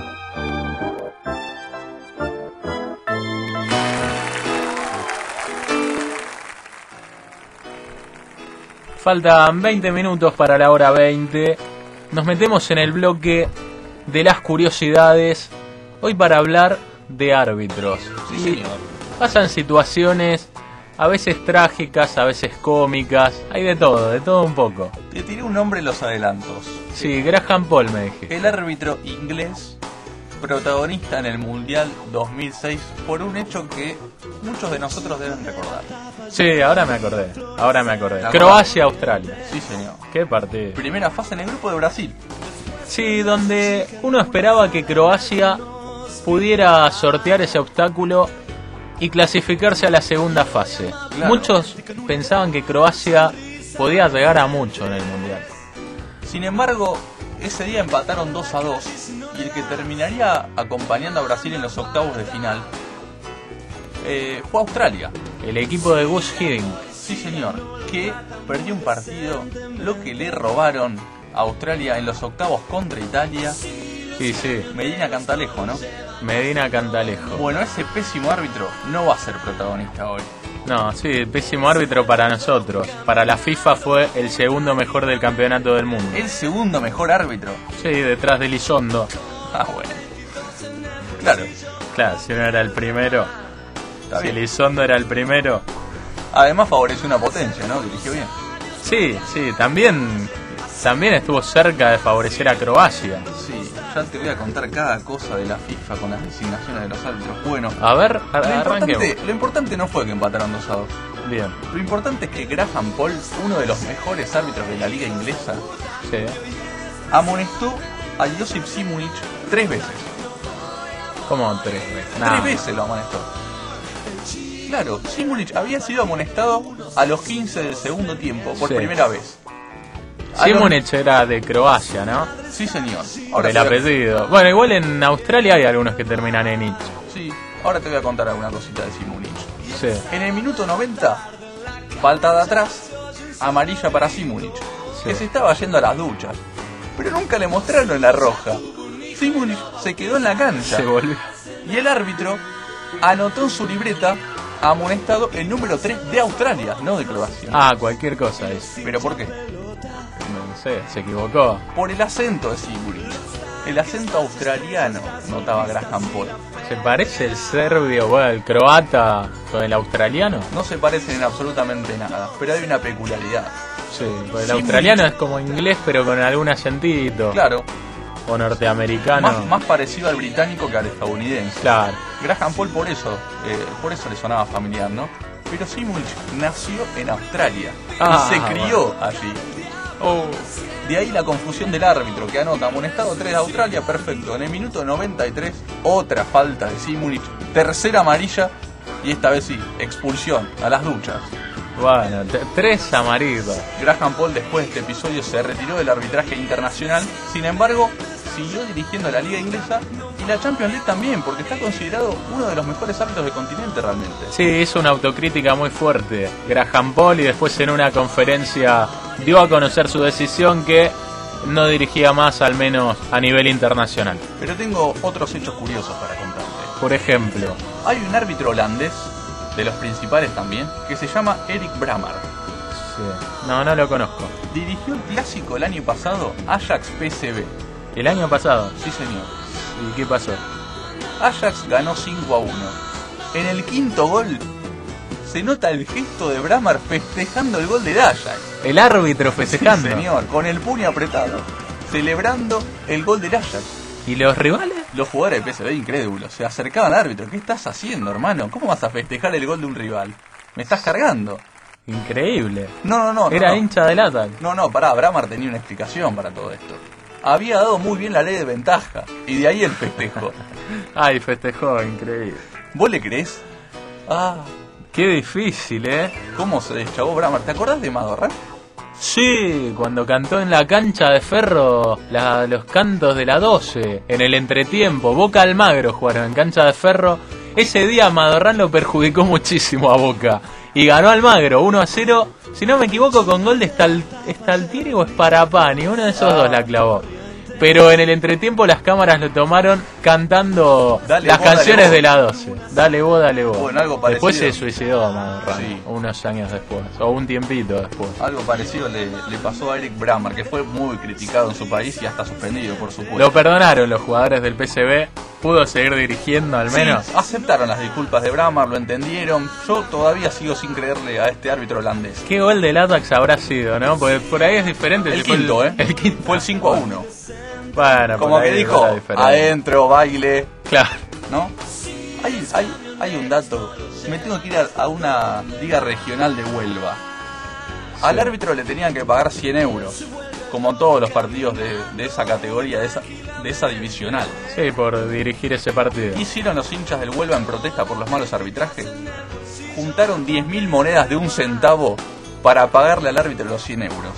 Faltan veinte minutos para la hora veinte. Nos metemos en el bloque de las curiosidades. Hoy para hablar de árbitros. Sí, señor. Pasan situaciones a veces trágicas, a veces cómicas. Hay de todo, de todo un poco. Te tiré un nombre en los adelantos. Sí, Graham Paul me dije. El árbitro inglés, protagonista en el Mundial dos mil seis por un hecho que muchos de nosotros deben recordar. Sí, ahora me acordé. Ahora me acordé. ¿La Croacia-Australia. Sí, señor. Qué partido. Primera fase en el grupo de Brasil. Sí, donde uno esperaba que Croacia pudiera sortear ese obstáculo y clasificarse a la segunda fase. Claro. Muchos pensaban que Croacia podía llegar a mucho en el Mundial. Sin embargo, ese día empataron dos a dos y el que terminaría acompañando a Brasil en los octavos de final eh, fue Australia. El equipo de Gus Hiddink. Sí, señor. que perdió un partido, lo que le robaron a Australia en los octavos contra Italia. Sí, sí. Medina Cantalejo, ¿no? Medina Cantalejo. Bueno, ese pésimo árbitro no va a ser protagonista hoy. No, sí, pésimo árbitro para nosotros. Para la FIFA fue el segundo mejor del campeonato del mundo. ¿El segundo mejor árbitro? Sí, detrás de Elizondo. Ah, bueno. Claro. Claro, si no era el primero. Está Si bien. Elizondo era el primero. Además favoreció una potencia, ¿no? Dirigió bien. Sí, sí, también, también estuvo cerca de favorecer a Croacia. Sí, ya te voy a contar cada cosa de la FIFA con las designaciones de los árbitros. Bueno, A ver, a- lo arranquemos. importante, lo importante no fue que empataron dos a dos. Bien, Lo importante es que Graham Paul, uno de los mejores árbitros de la liga inglesa, sí. amonestó a Josip Simunic tres veces. ¿Cómo tres veces? Nah. Tres veces lo amonestó. Claro, Simunic había sido amonestado a los quince del segundo tiempo por Sí. primera vez. A los- Simunic era de Croacia, ¿no? Sí, señor. Por el te voy a- apellido. Bueno, igual en Australia hay algunos que terminan en ich. Sí, ahora te voy a contar alguna cosita de Simunic. Sí. En el minuto noventa, falta de atrás, amarilla para Simunic, Sí. que se estaba yendo a las duchas. Pero nunca le mostraron la roja. Simunic se quedó en la cancha. Se volvió. Y el árbitro anotó en su libreta amonestado el número tres de Australia, no de Croacia. Ah, cualquier cosa es. ¿Pero por qué? No sé, se equivocó. Por el acento de Simunic. El acento australiano, notaba Graham Paul. ¿Se parece el serbio, bueno, el croata con el australiano? No se parecen en absolutamente nada, pero hay una peculiaridad. Sí, porque el Sí, australiano muy- es como inglés pero con algún acentito. Claro, O norteamericano. más, más parecido al británico que al estadounidense. Claro. Graham Paul por eso, eh, por eso le sonaba familiar, ¿no? Pero Simunic nació en Australia Ah, y se crió allí. Oh. De ahí la confusión del árbitro que anota amonestado tres de Australia, perfecto. En el minuto noventa y tres, otra falta de Simunic, tercera amarilla y esta vez sí, expulsión a las duchas. Bueno, t- tres amarillos. Graham Paul después de este episodio se retiró del arbitraje internacional, sin embargo, siguió dirigiendo la liga inglesa y la Champions League también, porque está considerado uno de los mejores árbitros del continente realmente. Sí, hizo una autocrítica muy fuerte Graham Paul y después en una conferencia dio a conocer su decisión que no dirigía más, al menos a nivel internacional. Pero tengo otros hechos curiosos para contarte. Por ejemplo, Hay un árbitro holandés, de los principales también, que se llama Erik Brammar. sí. no, no lo conozco. Dirigió el clásico el año pasado, Ajax P S V. El año pasado. Sí, señor. ¿Y qué pasó? Ajax ganó cinco a uno. En el quinto gol se nota el gesto de Brammar festejando el gol del Ajax. El árbitro festejando. Sí, señor, con el puño apretado, celebrando el gol del Ajax. ¿Y los rivales? Los jugadores de P S V incrédulos se acercaban al árbitro. ¿Qué estás haciendo, hermano? ¿Cómo vas a festejar el gol de un rival? ¿Me estás cargando? Increíble. No, no, no. Era no, no. hincha del Ajax. No, no, pará, Brammar tenía una explicación para todo esto. Había dado muy bien la ley de ventaja, y de ahí el festejo. Ay, festejó, increíble. ¿Vos le creés? Ah, Qué difícil, ¿eh? ¿cómo se deschavó Brammar? ¿Te acordás de Madorra? Sí, cuando cantó en la cancha de Ferro la- los cantos de la doce, en el entretiempo, Boca Almagro jugaron en cancha de Ferro. Ese día Madorrán lo perjudicó muchísimo a Boca y ganó Almagro uno a cero, si no me equivoco, con gol de Stal- Staltieri o Sparapani, uno de esos Ah. dos la clavó. Pero en el entretiempo las cámaras lo tomaron cantando Dale las vos, dale canciones vos. de la doce. Dale vos, dale vos. Bueno, algo Después se parecido. suicidó Madorrán, Sí. unos años después, o un tiempito después. Algo parecido le, le pasó a Erik Brammar, que fue muy criticado en su país y hasta suspendido, por supuesto. Lo perdonaron los jugadores del P S V, pudo seguir dirigiendo al Sí, menos. aceptaron las disculpas de Brammar, lo entendieron. Yo todavía sigo sin creerle a este árbitro holandés. ¿Qué gol del Ajax habrá sido, no? Porque por ahí es diferente. El si fue quinto, ¿eh? El quinto. Fue el cinco a uno. Bueno, por Como que ahí dijo, era diferente. adentro, baile, Claro. ¿no? Hay, hay, hay un dato. Me tengo que ir a, a una liga regional de Huelva. Al Sí. árbitro le tenían que pagar cien euros. Como todos los partidos de, de esa categoría, de esa, de esa divisional. Sí, por dirigir ese partido. ¿Qué hicieron los hinchas del Huelva en protesta por los malos arbitrajes? Juntaron diez mil monedas de un centavo para pagarle al árbitro los cien euros.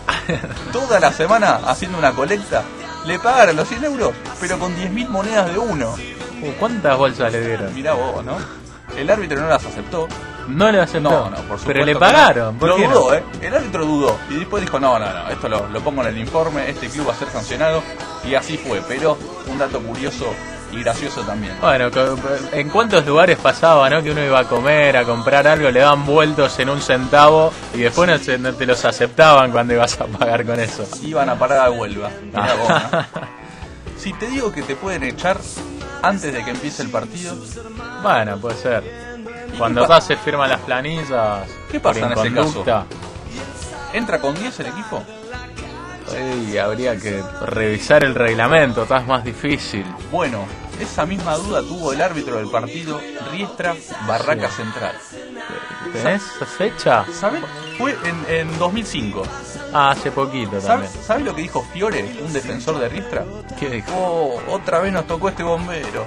Toda la semana haciendo una colecta, le pagaron los cien euros, pero con diez mil monedas de uno. Uh, ¿Cuántas bolsas le dieron? Mirá vos, ¿no? El árbitro no las aceptó No lo aceptó. No, no, por supuesto. Pero le que pagaron. no. ¿Por Lo qué dudó, no? ¿eh? El árbitro dudó. Y después dijo, no, no, no, esto lo, lo pongo en el informe, este club va a ser sancionado. Y así fue. Pero un dato curioso y gracioso también. Bueno, co- ¿en cuántos lugares pasaba, no? Que uno iba a comer, a comprar algo, le daban vueltos en un centavo y después no, se- no te los aceptaban cuando ibas a pagar con eso. Iban a parar a Huelva. Mirá Ah. vos, ¿no? Si te digo que te pueden echar antes de que empiece el partido, Bueno, puede ser. ¿Y Cuando qué acá pasa? se firman las planillas. ¿Qué pasa por en ese inconducta, ¿entra con diez el equipo? Y habría que revisar el reglamento, está más difícil. Bueno, esa misma duda tuvo el árbitro del partido, Riestra Barraca Sí. Central. ¿Tenés fecha? ¿Sabes? Fue en, en dos mil cinco. Ah, hace poquito ¿Sabes también. ¿Sabe lo que dijo Fiore, un defensor de Riestra? ¿Qué dijo? Oh, otra vez nos tocó este bombero.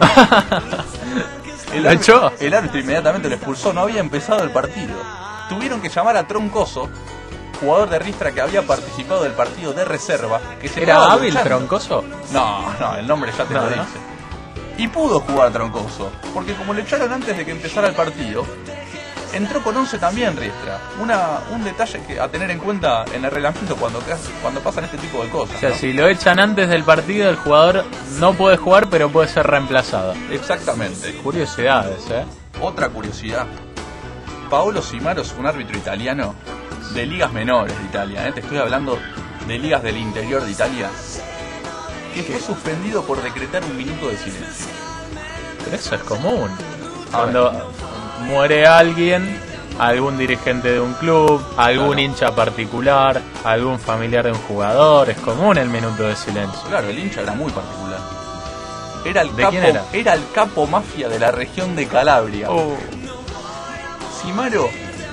¿Lo árbitro- echó? El árbitro inmediatamente lo expulsó, no había empezado el partido. Tuvieron que llamar a Troncoso, jugador de Riestra que había participado del partido de reserva. Que se ¿Era estaba hábil duchando. Troncoso? No, no, el nombre ya te No, lo ¿no? dice. Y pudo jugar Troncoso, porque como le echaron antes de que empezara el partido, entró con once también Riestra. Una, un detalle que a tener en cuenta en el reglamento cuando, cuando pasan este tipo de cosas. O sea, ¿no? si lo echan antes del partido, el jugador no puede jugar, pero puede ser reemplazado. Exactamente. Curiosidades, ¿eh? Otra curiosidad. Paolo Cimaro es un árbitro italiano de ligas menores de Italia. ¿eh? Te estoy hablando de ligas del interior de Italia. Que fue suspendido por decretar un minuto de silencio. Pero eso es común. A Cuando muere alguien, algún dirigente de un club, algún Claro. hincha particular, algún familiar de un jugador, es común el minuto de silencio. Claro, el hincha era muy particular. Era el ¿De capo, quién era? era el capo mafia de la región de Calabria. Oh. Cimaro,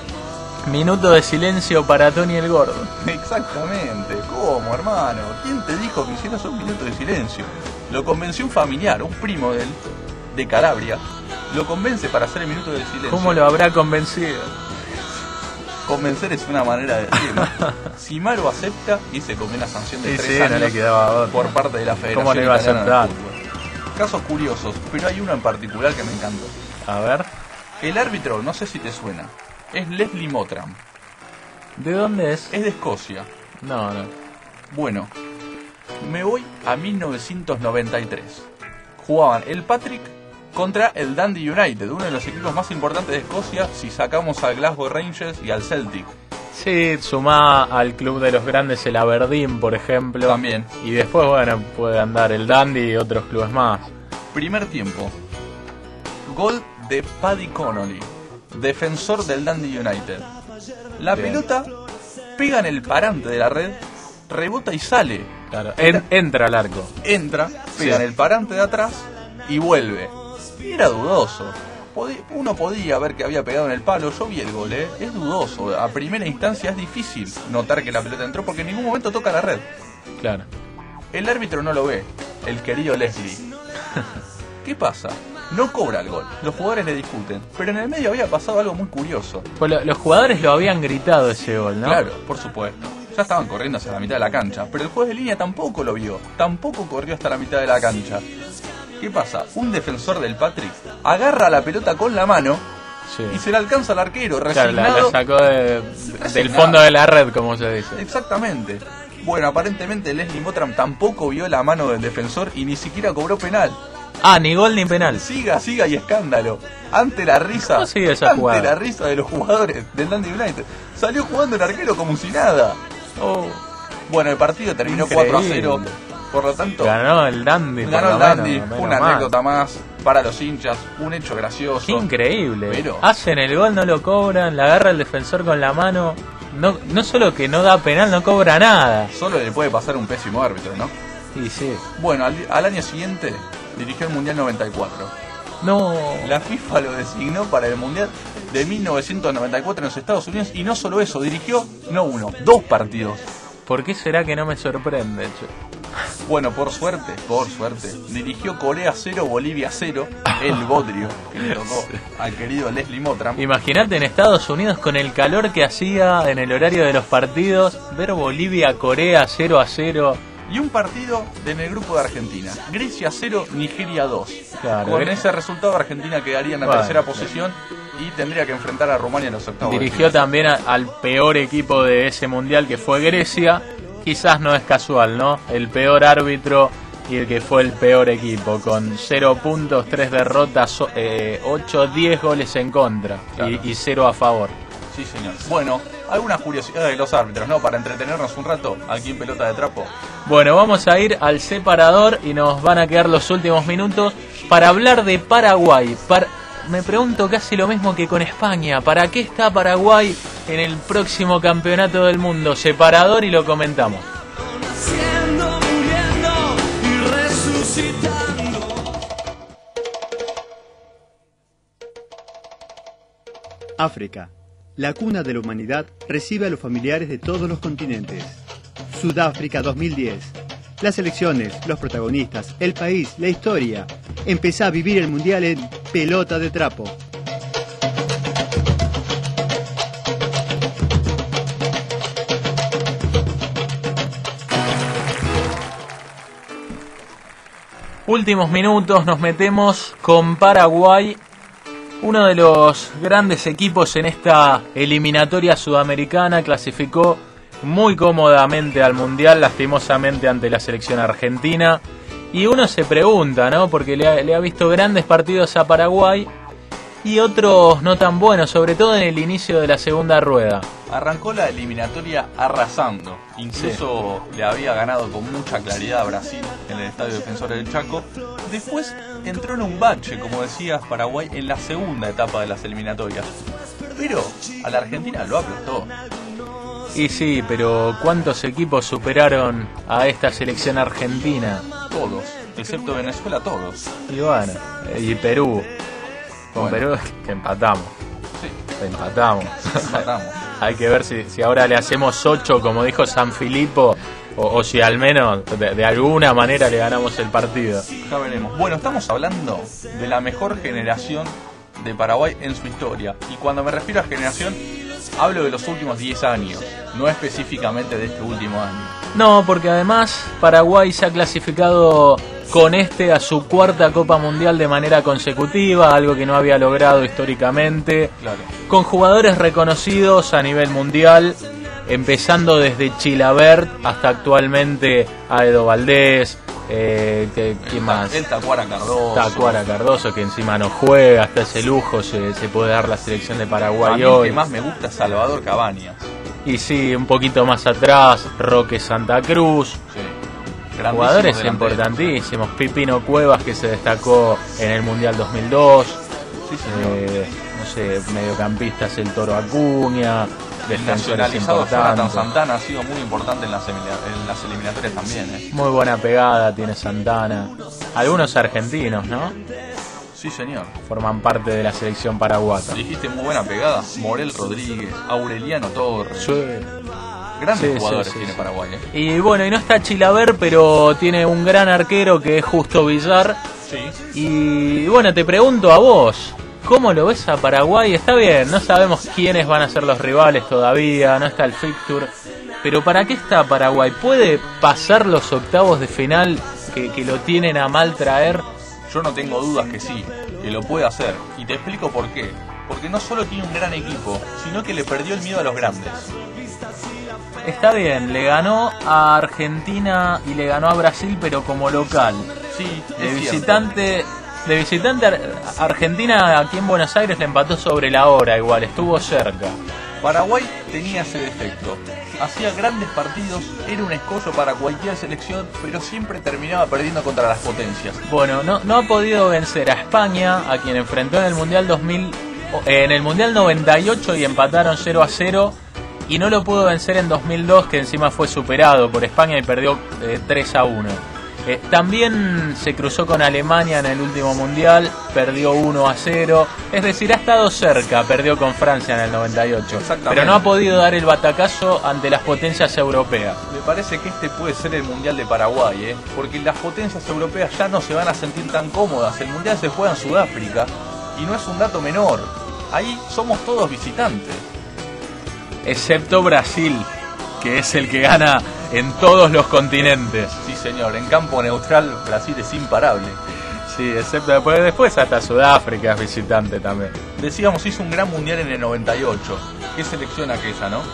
Minuto de silencio para Tony el Gordo. exactamente. ¿Cómo, hermano? ¿Quién te dijo que hicieras un minuto de silencio? Lo convenció un familiar, un primo de él, de Calabria. Lo convence para hacer el minuto de silencio. ¿Cómo lo habrá convencido? Convencer es una manera de decirlo. Cimaro acepta y se come una sanción de Sí, tres sí, no años le quedaba otra. por parte de la Federación ¿Cómo no iba a Italiana de aceptar? Fútbol. Casos curiosos, pero hay uno en particular que me encantó. A ver, El árbitro, no sé si te suena, es Leslie Mottram. ¿de dónde es? Es de Escocia. No, no. Bueno, me voy a mil novecientos noventa y tres. Jugaban el Patrick contra el Dundee United, uno de los equipos más importantes de Escocia si sacamos al Glasgow Rangers y al Celtic. Sí, sumá al club de los grandes el Aberdeen, por ejemplo. También. Y después, bueno, puede andar el Dundee y otros clubes más. Primer tiempo. Gol de Paddy Connolly, defensor del Dundee United. La Bien. pelota pega en el parante de la red, rebota y sale. Claro, en- entra al arco. Entra, pega Sí. en el parante de atrás y vuelve. Y era dudoso. Podí- uno podía ver que había pegado en el palo. Yo vi el gol, ¿eh? Es dudoso. A primera instancia es difícil notar que la pelota entró porque en ningún momento toca la red. Claro. El árbitro no lo ve, el querido Leslie. ¿Qué pasa? No cobra el gol. Los jugadores le discuten. Pero en el medio había pasado algo muy curioso. Pues lo- los jugadores lo habían gritado ese gol, ¿no? Claro, por supuesto. Ya estaban corriendo hacia la mitad de la cancha. Pero el juez de línea tampoco lo vio. Tampoco corrió hasta la mitad de la cancha. ¿Qué pasa? Un defensor del Patrick agarra la pelota con la mano Sí. y se la alcanza al arquero, Claro, la, resignado. la sacó de- del Resignado. fondo de la red, como se dice. Exactamente. Bueno, aparentemente Leslie Mottram tampoco vio la mano del defensor y ni siquiera cobró penal. Ah, ni gol ni penal. Siga, siga y escándalo. Ante la risa, ¿Cómo sigue esa ante jugada? la risa de los jugadores del Dundee United. Salió jugando el arquero como si nada. Oh, Bueno, el partido terminó Increíble. cuatro a cero. Por lo tanto, ganó el Dundee. ganó el por lo Dundee. menos, Fue menos una mal. anécdota más para los hinchas. Un hecho gracioso. Qué increíble. Pero- Hacen el gol, no lo cobran, la agarra el defensor con la mano. No, no solo que no da penal, no cobra nada. Solo le puede pasar un pésimo árbitro, ¿no? Sí, sí. Bueno, al, al año siguiente dirigió el Mundial noventa y cuatro. No. La FIFA lo designó para el Mundial de mil novecientos noventa y cuatro en los Estados Unidos. Y no solo eso, dirigió, no uno, dos partidos. ¿Por qué será que no me sorprende, che? Bueno, por suerte, por suerte, dirigió Corea cero, Bolivia cero, el bodrio que le tocó al querido Leslie Mottram. Imagínate en Estados Unidos con el calor que hacía en el horario de los partidos, ver Bolivia-Corea cero a cero y un partido en el grupo de Argentina. Grecia cero, Nigeria dos. Claro, Con ¿eh? ese resultado Argentina quedaría en la Bueno, tercera posición y tendría que enfrentar a Rumania en los octavos. Dirigió también a, al peor equipo de ese mundial, que fue Grecia. Quizás no es casual, ¿no? El peor árbitro y el que fue el peor equipo, con cero puntos, tres derrotas, eh, ocho, diez goles en contra, claro, y, y cero a favor. Sí, señor. Bueno, algunas curiosidades de los árbitros, ¿no? Para entretenernos un rato aquí en Pelota de Trapo. Bueno, vamos a ir al separador y nos van a quedar los últimos minutos para hablar de Paraguay. Para... Me pregunto casi lo mismo que con España. ¿Para qué está Paraguay en el próximo campeonato del mundo? Separador y lo comentamos. África, la cuna de la humanidad, recibe a los familiares de todos los continentes. Sudáfrica dos mil diez. Las elecciones, los protagonistas, el país, la historia. Empezá a vivir el mundial en Pelota de Trapo. Últimos minutos, nos metemos con Paraguay, uno de los grandes equipos en esta eliminatoria sudamericana. Clasificó muy cómodamente al mundial, lastimosamente ante la selección argentina. Y uno se pregunta, ¿no? Porque le ha, le ha visto grandes partidos a Paraguay y otros no tan buenos, sobre todo en el inicio de la segunda rueda. Arrancó la eliminatoria arrasando, incluso sí, le había ganado con mucha claridad a Brasil en el Estadio Defensores del Chaco. Después entró en un bache, como decías, Paraguay en la segunda etapa de las eliminatorias, pero a la Argentina lo aplastó. Y sí, pero ¿cuántos equipos superaron a esta selección argentina? Todos, excepto Venezuela, todos. Y bueno, y Perú. Con Bueno. Perú que empatamos. Sí, Empatamos. empatamos. Hay que ver si, si ahora le hacemos ocho, como dijo San Filipo, o, o si al menos de, de alguna manera le ganamos el partido. Ya veremos. Bueno, estamos hablando de la mejor generación de Paraguay en su historia. Y cuando me refiero a generación, hablo de los últimos diez años, no específicamente de este último año. No, porque además Paraguay se ha clasificado con este a su cuarta Copa Mundial de manera consecutiva, algo que no había logrado históricamente, Claro. con jugadores reconocidos a nivel mundial, empezando desde Chilabert hasta actualmente Aedo Valdés, eh, ¿qué, ¿quién más? El Tacuara Cardoso. Tacuara Cardoso, que encima no juega, hasta ese lujo se, se puede dar la selección de A Paraguay mí hoy. el que más me gusta es Salvador Cabañas. Y sí, un poquito más atrás, Roque Santa Cruz. Sí. Grandísimos Jugadores delanteros. importantísimos, Pipino Cuevas, que se destacó en el Mundial dos mil dos, Sí, señor. eh, no sé, mediocampistas el Toro Acuña, El defensores nacionalizado Jonathan importantes. Santana ha sido muy importante en las, elimina- en las eliminatorias también. ¿eh? Muy buena pegada tiene Santana. Algunos argentinos, ¿no? Sí, señor. Forman parte de la selección paraguaya. Dijiste muy buena pegada. Morel Rodríguez, Aureliano Torres. Sí. Grandes Sí, jugadores sí, sí, tiene sí. Paraguay. ¿eh? Y bueno, y no está Chilaver, pero tiene un gran arquero que es Justo Villar. Sí. Y bueno, te pregunto a vos, ¿cómo lo ves a Paraguay? Está bien, no sabemos quiénes van a ser los rivales todavía, no está el fixture, pero ¿para qué está Paraguay? ¿Puede pasar los octavos de final que, que lo tienen a mal traer? Yo no tengo dudas que sí, que lo puede hacer. Y te explico por qué. Porque no solo tiene un gran equipo, sino que le perdió el miedo a los grandes. Está bien, le ganó a Argentina y le ganó a Brasil, pero como local. Sí, De es visitante, de visitante Ar- Argentina aquí en Buenos Aires le empató sobre la hora, igual, estuvo cerca. cierto. Paraguay tenía ese defecto. Hacía grandes partidos, era un escollo para cualquier selección, pero siempre terminaba perdiendo contra las potencias. Bueno, no, no ha podido vencer a España, a quien enfrentó en el Mundial dos mil, eh, en el Mundial noventa y ocho y empataron cero a cero, y no lo pudo vencer en dos mil dos, que encima fue superado por España y perdió eh, tres a uno. Eh, también se cruzó con Alemania en el último Mundial, perdió uno a cero, es decir, ha estado cerca, perdió con Francia en el noventa y ocho, Exactamente. pero no ha podido dar el batacazo ante las potencias europeas. Me parece que este puede ser el Mundial de Paraguay, ¿eh? Porque las potencias europeas ya no se van a sentir tan cómodas. El Mundial se juega en Sudáfrica y no es un dato menor. Ahí somos todos visitantes. Excepto Brasil, que es el que gana en todos los continentes. Sí, señor, en campo neutral Brasil es imparable. Sí, excepto después, después hasta Sudáfrica es visitante también. Decíamos, hizo un gran mundial en el noventa y ocho. Qué selección aquella, ¿no?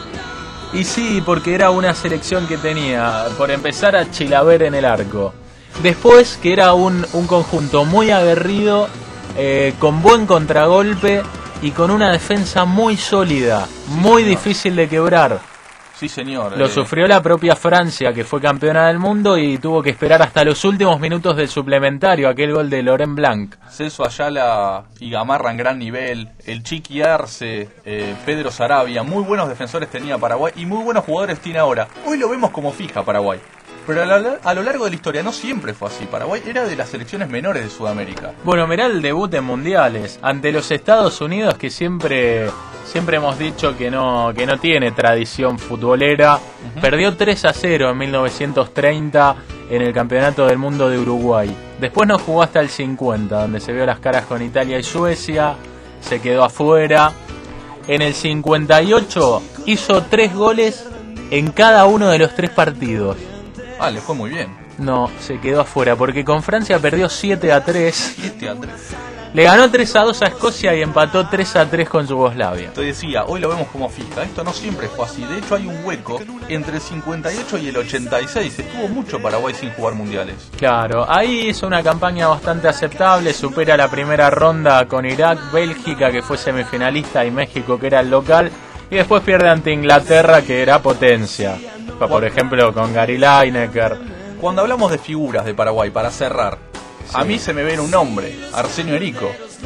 Y sí, porque era una selección que tenía, por empezar, a Chilavert en el arco. Después, que era un, un conjunto muy aguerrido, eh, con buen contragolpe y con una defensa muy sólida, muy difícil de quebrar. Sí, señor. Lo eh... sufrió la propia Francia, que fue campeona del mundo y tuvo que esperar hasta los últimos minutos del suplementario, aquel gol de Laurent Blanc. Celso Ayala y Gamarra en gran nivel, el Chiqui Arce, eh, Pedro Sarabia, muy buenos defensores tenía Paraguay y muy buenos jugadores tiene ahora. Hoy lo vemos como fija Paraguay, pero a lo, a lo largo de la historia no siempre fue así. Paraguay era de las selecciones menores de Sudamérica. Bueno, mirá el debut en mundiales, ante los Estados Unidos, que siempre... Siempre hemos dicho que no que no tiene tradición futbolera. Uh-huh. Perdió tres a cero en mil novecientos treinta en el Campeonato del Mundo de Uruguay. Después no jugó hasta el cincuenta, donde se vio las caras con Italia y Suecia. Se quedó afuera. En el cincuenta y ocho hizo tres goles en cada uno de los tres partidos. Ah, le fue muy bien. No, se quedó afuera, porque con Francia perdió siete a tres. siete a tres. Le ganó tres a dos a Escocia y empató tres a tres con Yugoslavia. Te decía, hoy lo vemos como fija. Esto no siempre fue así. De hecho, hay un hueco entre el cincuenta y ocho y el ochenta y seis. Estuvo mucho Paraguay sin jugar mundiales. Claro, ahí hizo una campaña bastante aceptable. Supera la primera ronda con Irak, Bélgica, que fue semifinalista, y México, que era el local. Y después pierde ante Inglaterra, que era potencia. Por ejemplo, con Gary Lineker. Cuando hablamos de figuras de Paraguay, para cerrar, sí, a mí se me viene un nombre, Arsenio Erico.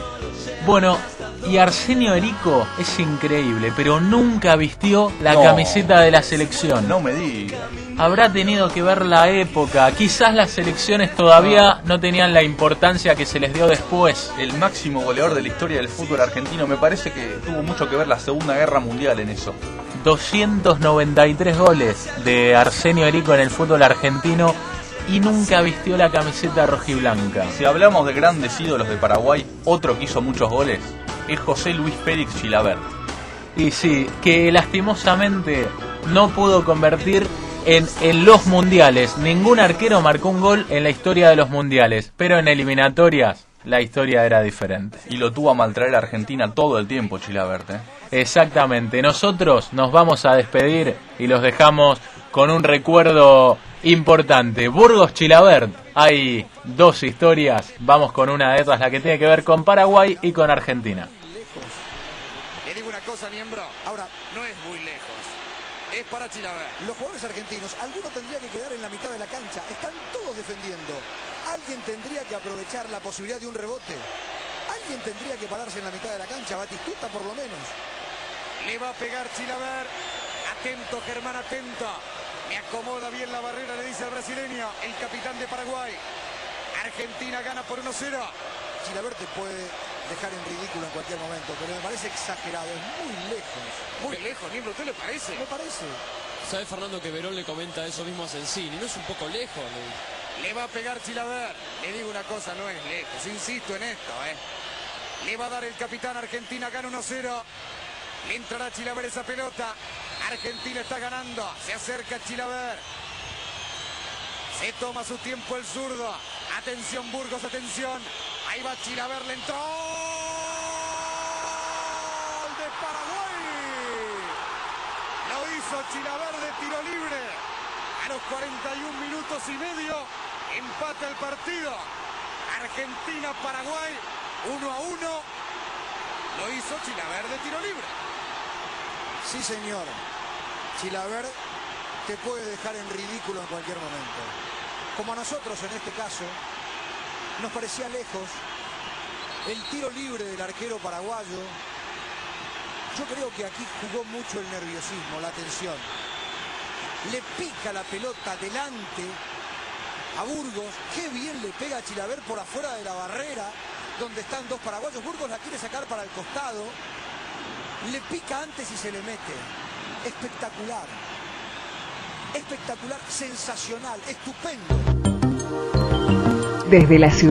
Bueno, y Arsenio Erico es increíble, pero nunca vistió la no, camiseta de la selección. No me digas. Habrá tenido que ver la época. Quizás las selecciones todavía no tenían la importancia que se les dio después. El máximo goleador de la historia del fútbol argentino, me parece que tuvo mucho que ver la Segunda Guerra Mundial en eso. doscientos noventa y tres goles de Arsenio Erico en el fútbol argentino y nunca vistió la camiseta rojiblanca. Si hablamos de grandes ídolos de Paraguay, otro que hizo muchos goles es José Luis Félix Chilavert. Y sí, que lastimosamente no pudo convertir en, en los mundiales. Ningún arquero marcó un gol en la historia de los mundiales, pero en eliminatorias la historia era diferente. Y lo tuvo a maltraer a Argentina todo el tiempo Chilavert, ¿eh? Exactamente. Nosotros nos vamos a despedir y los dejamos con un recuerdo importante. Burgos Chilavert. Hay dos historias. Vamos con una de ellas, la que tiene que ver con Paraguay y con Argentina. Le digo una cosa, miembro. Ahora, no es muy lejos. Es para Chilavert. Los jugadores argentinos, alguno tendría que quedar en la mitad de la cancha. Están todos defendiendo. Alguien tendría que aprovechar la posibilidad de un rebote. Alguien tendría que pararse en la mitad de la cancha. Batistuta, por lo menos. Le va a pegar Chilavert. Atento, Germán, atento. Me acomoda bien la barrera, le dice al brasileño, el capitán de Paraguay. Argentina gana por uno cero. Chilavert te puede dejar en ridículo en cualquier momento, pero me parece exagerado, es muy lejos. Muy lejos, miembro, ¿usted le parece? Me parece. ¿Sabe, Fernando, que Verón le comenta eso mismo a Sensini? ¿No es un poco lejos? Le va a pegar Chilavert. Le digo una cosa, no es lejos, insisto en esto, ¿eh? Le va a dar el capitán, Argentina gana uno cero. Le entrará Chilavert esa pelota. Argentina está ganando. Se acerca Chilavert. Se toma su tiempo el zurdo. Atención Burgos, atención. Ahí va Chilavert, le entró. ¡Gol de Paraguay! Lo hizo Chilavert de tiro libre. A los cuarenta y un minutos y medio. Empata el partido. Argentina-Paraguay. uno a uno. Lo hizo Chilavert de tiro libre. Sí, señor. Chilavert te puede dejar en ridículo en cualquier momento. Como a nosotros en este caso, nos parecía lejos el tiro libre del arquero paraguayo. Yo creo que aquí jugó mucho el nerviosismo, la tensión. Le pica la pelota delante a Burgos. Qué bien le pega a Chilavert por afuera de la barrera, donde están dos paraguayos. Burgos la quiere sacar para el costado. Le pica antes y se le mete. Espectacular. Espectacular, sensacional, estupendo. Desde la ciudad.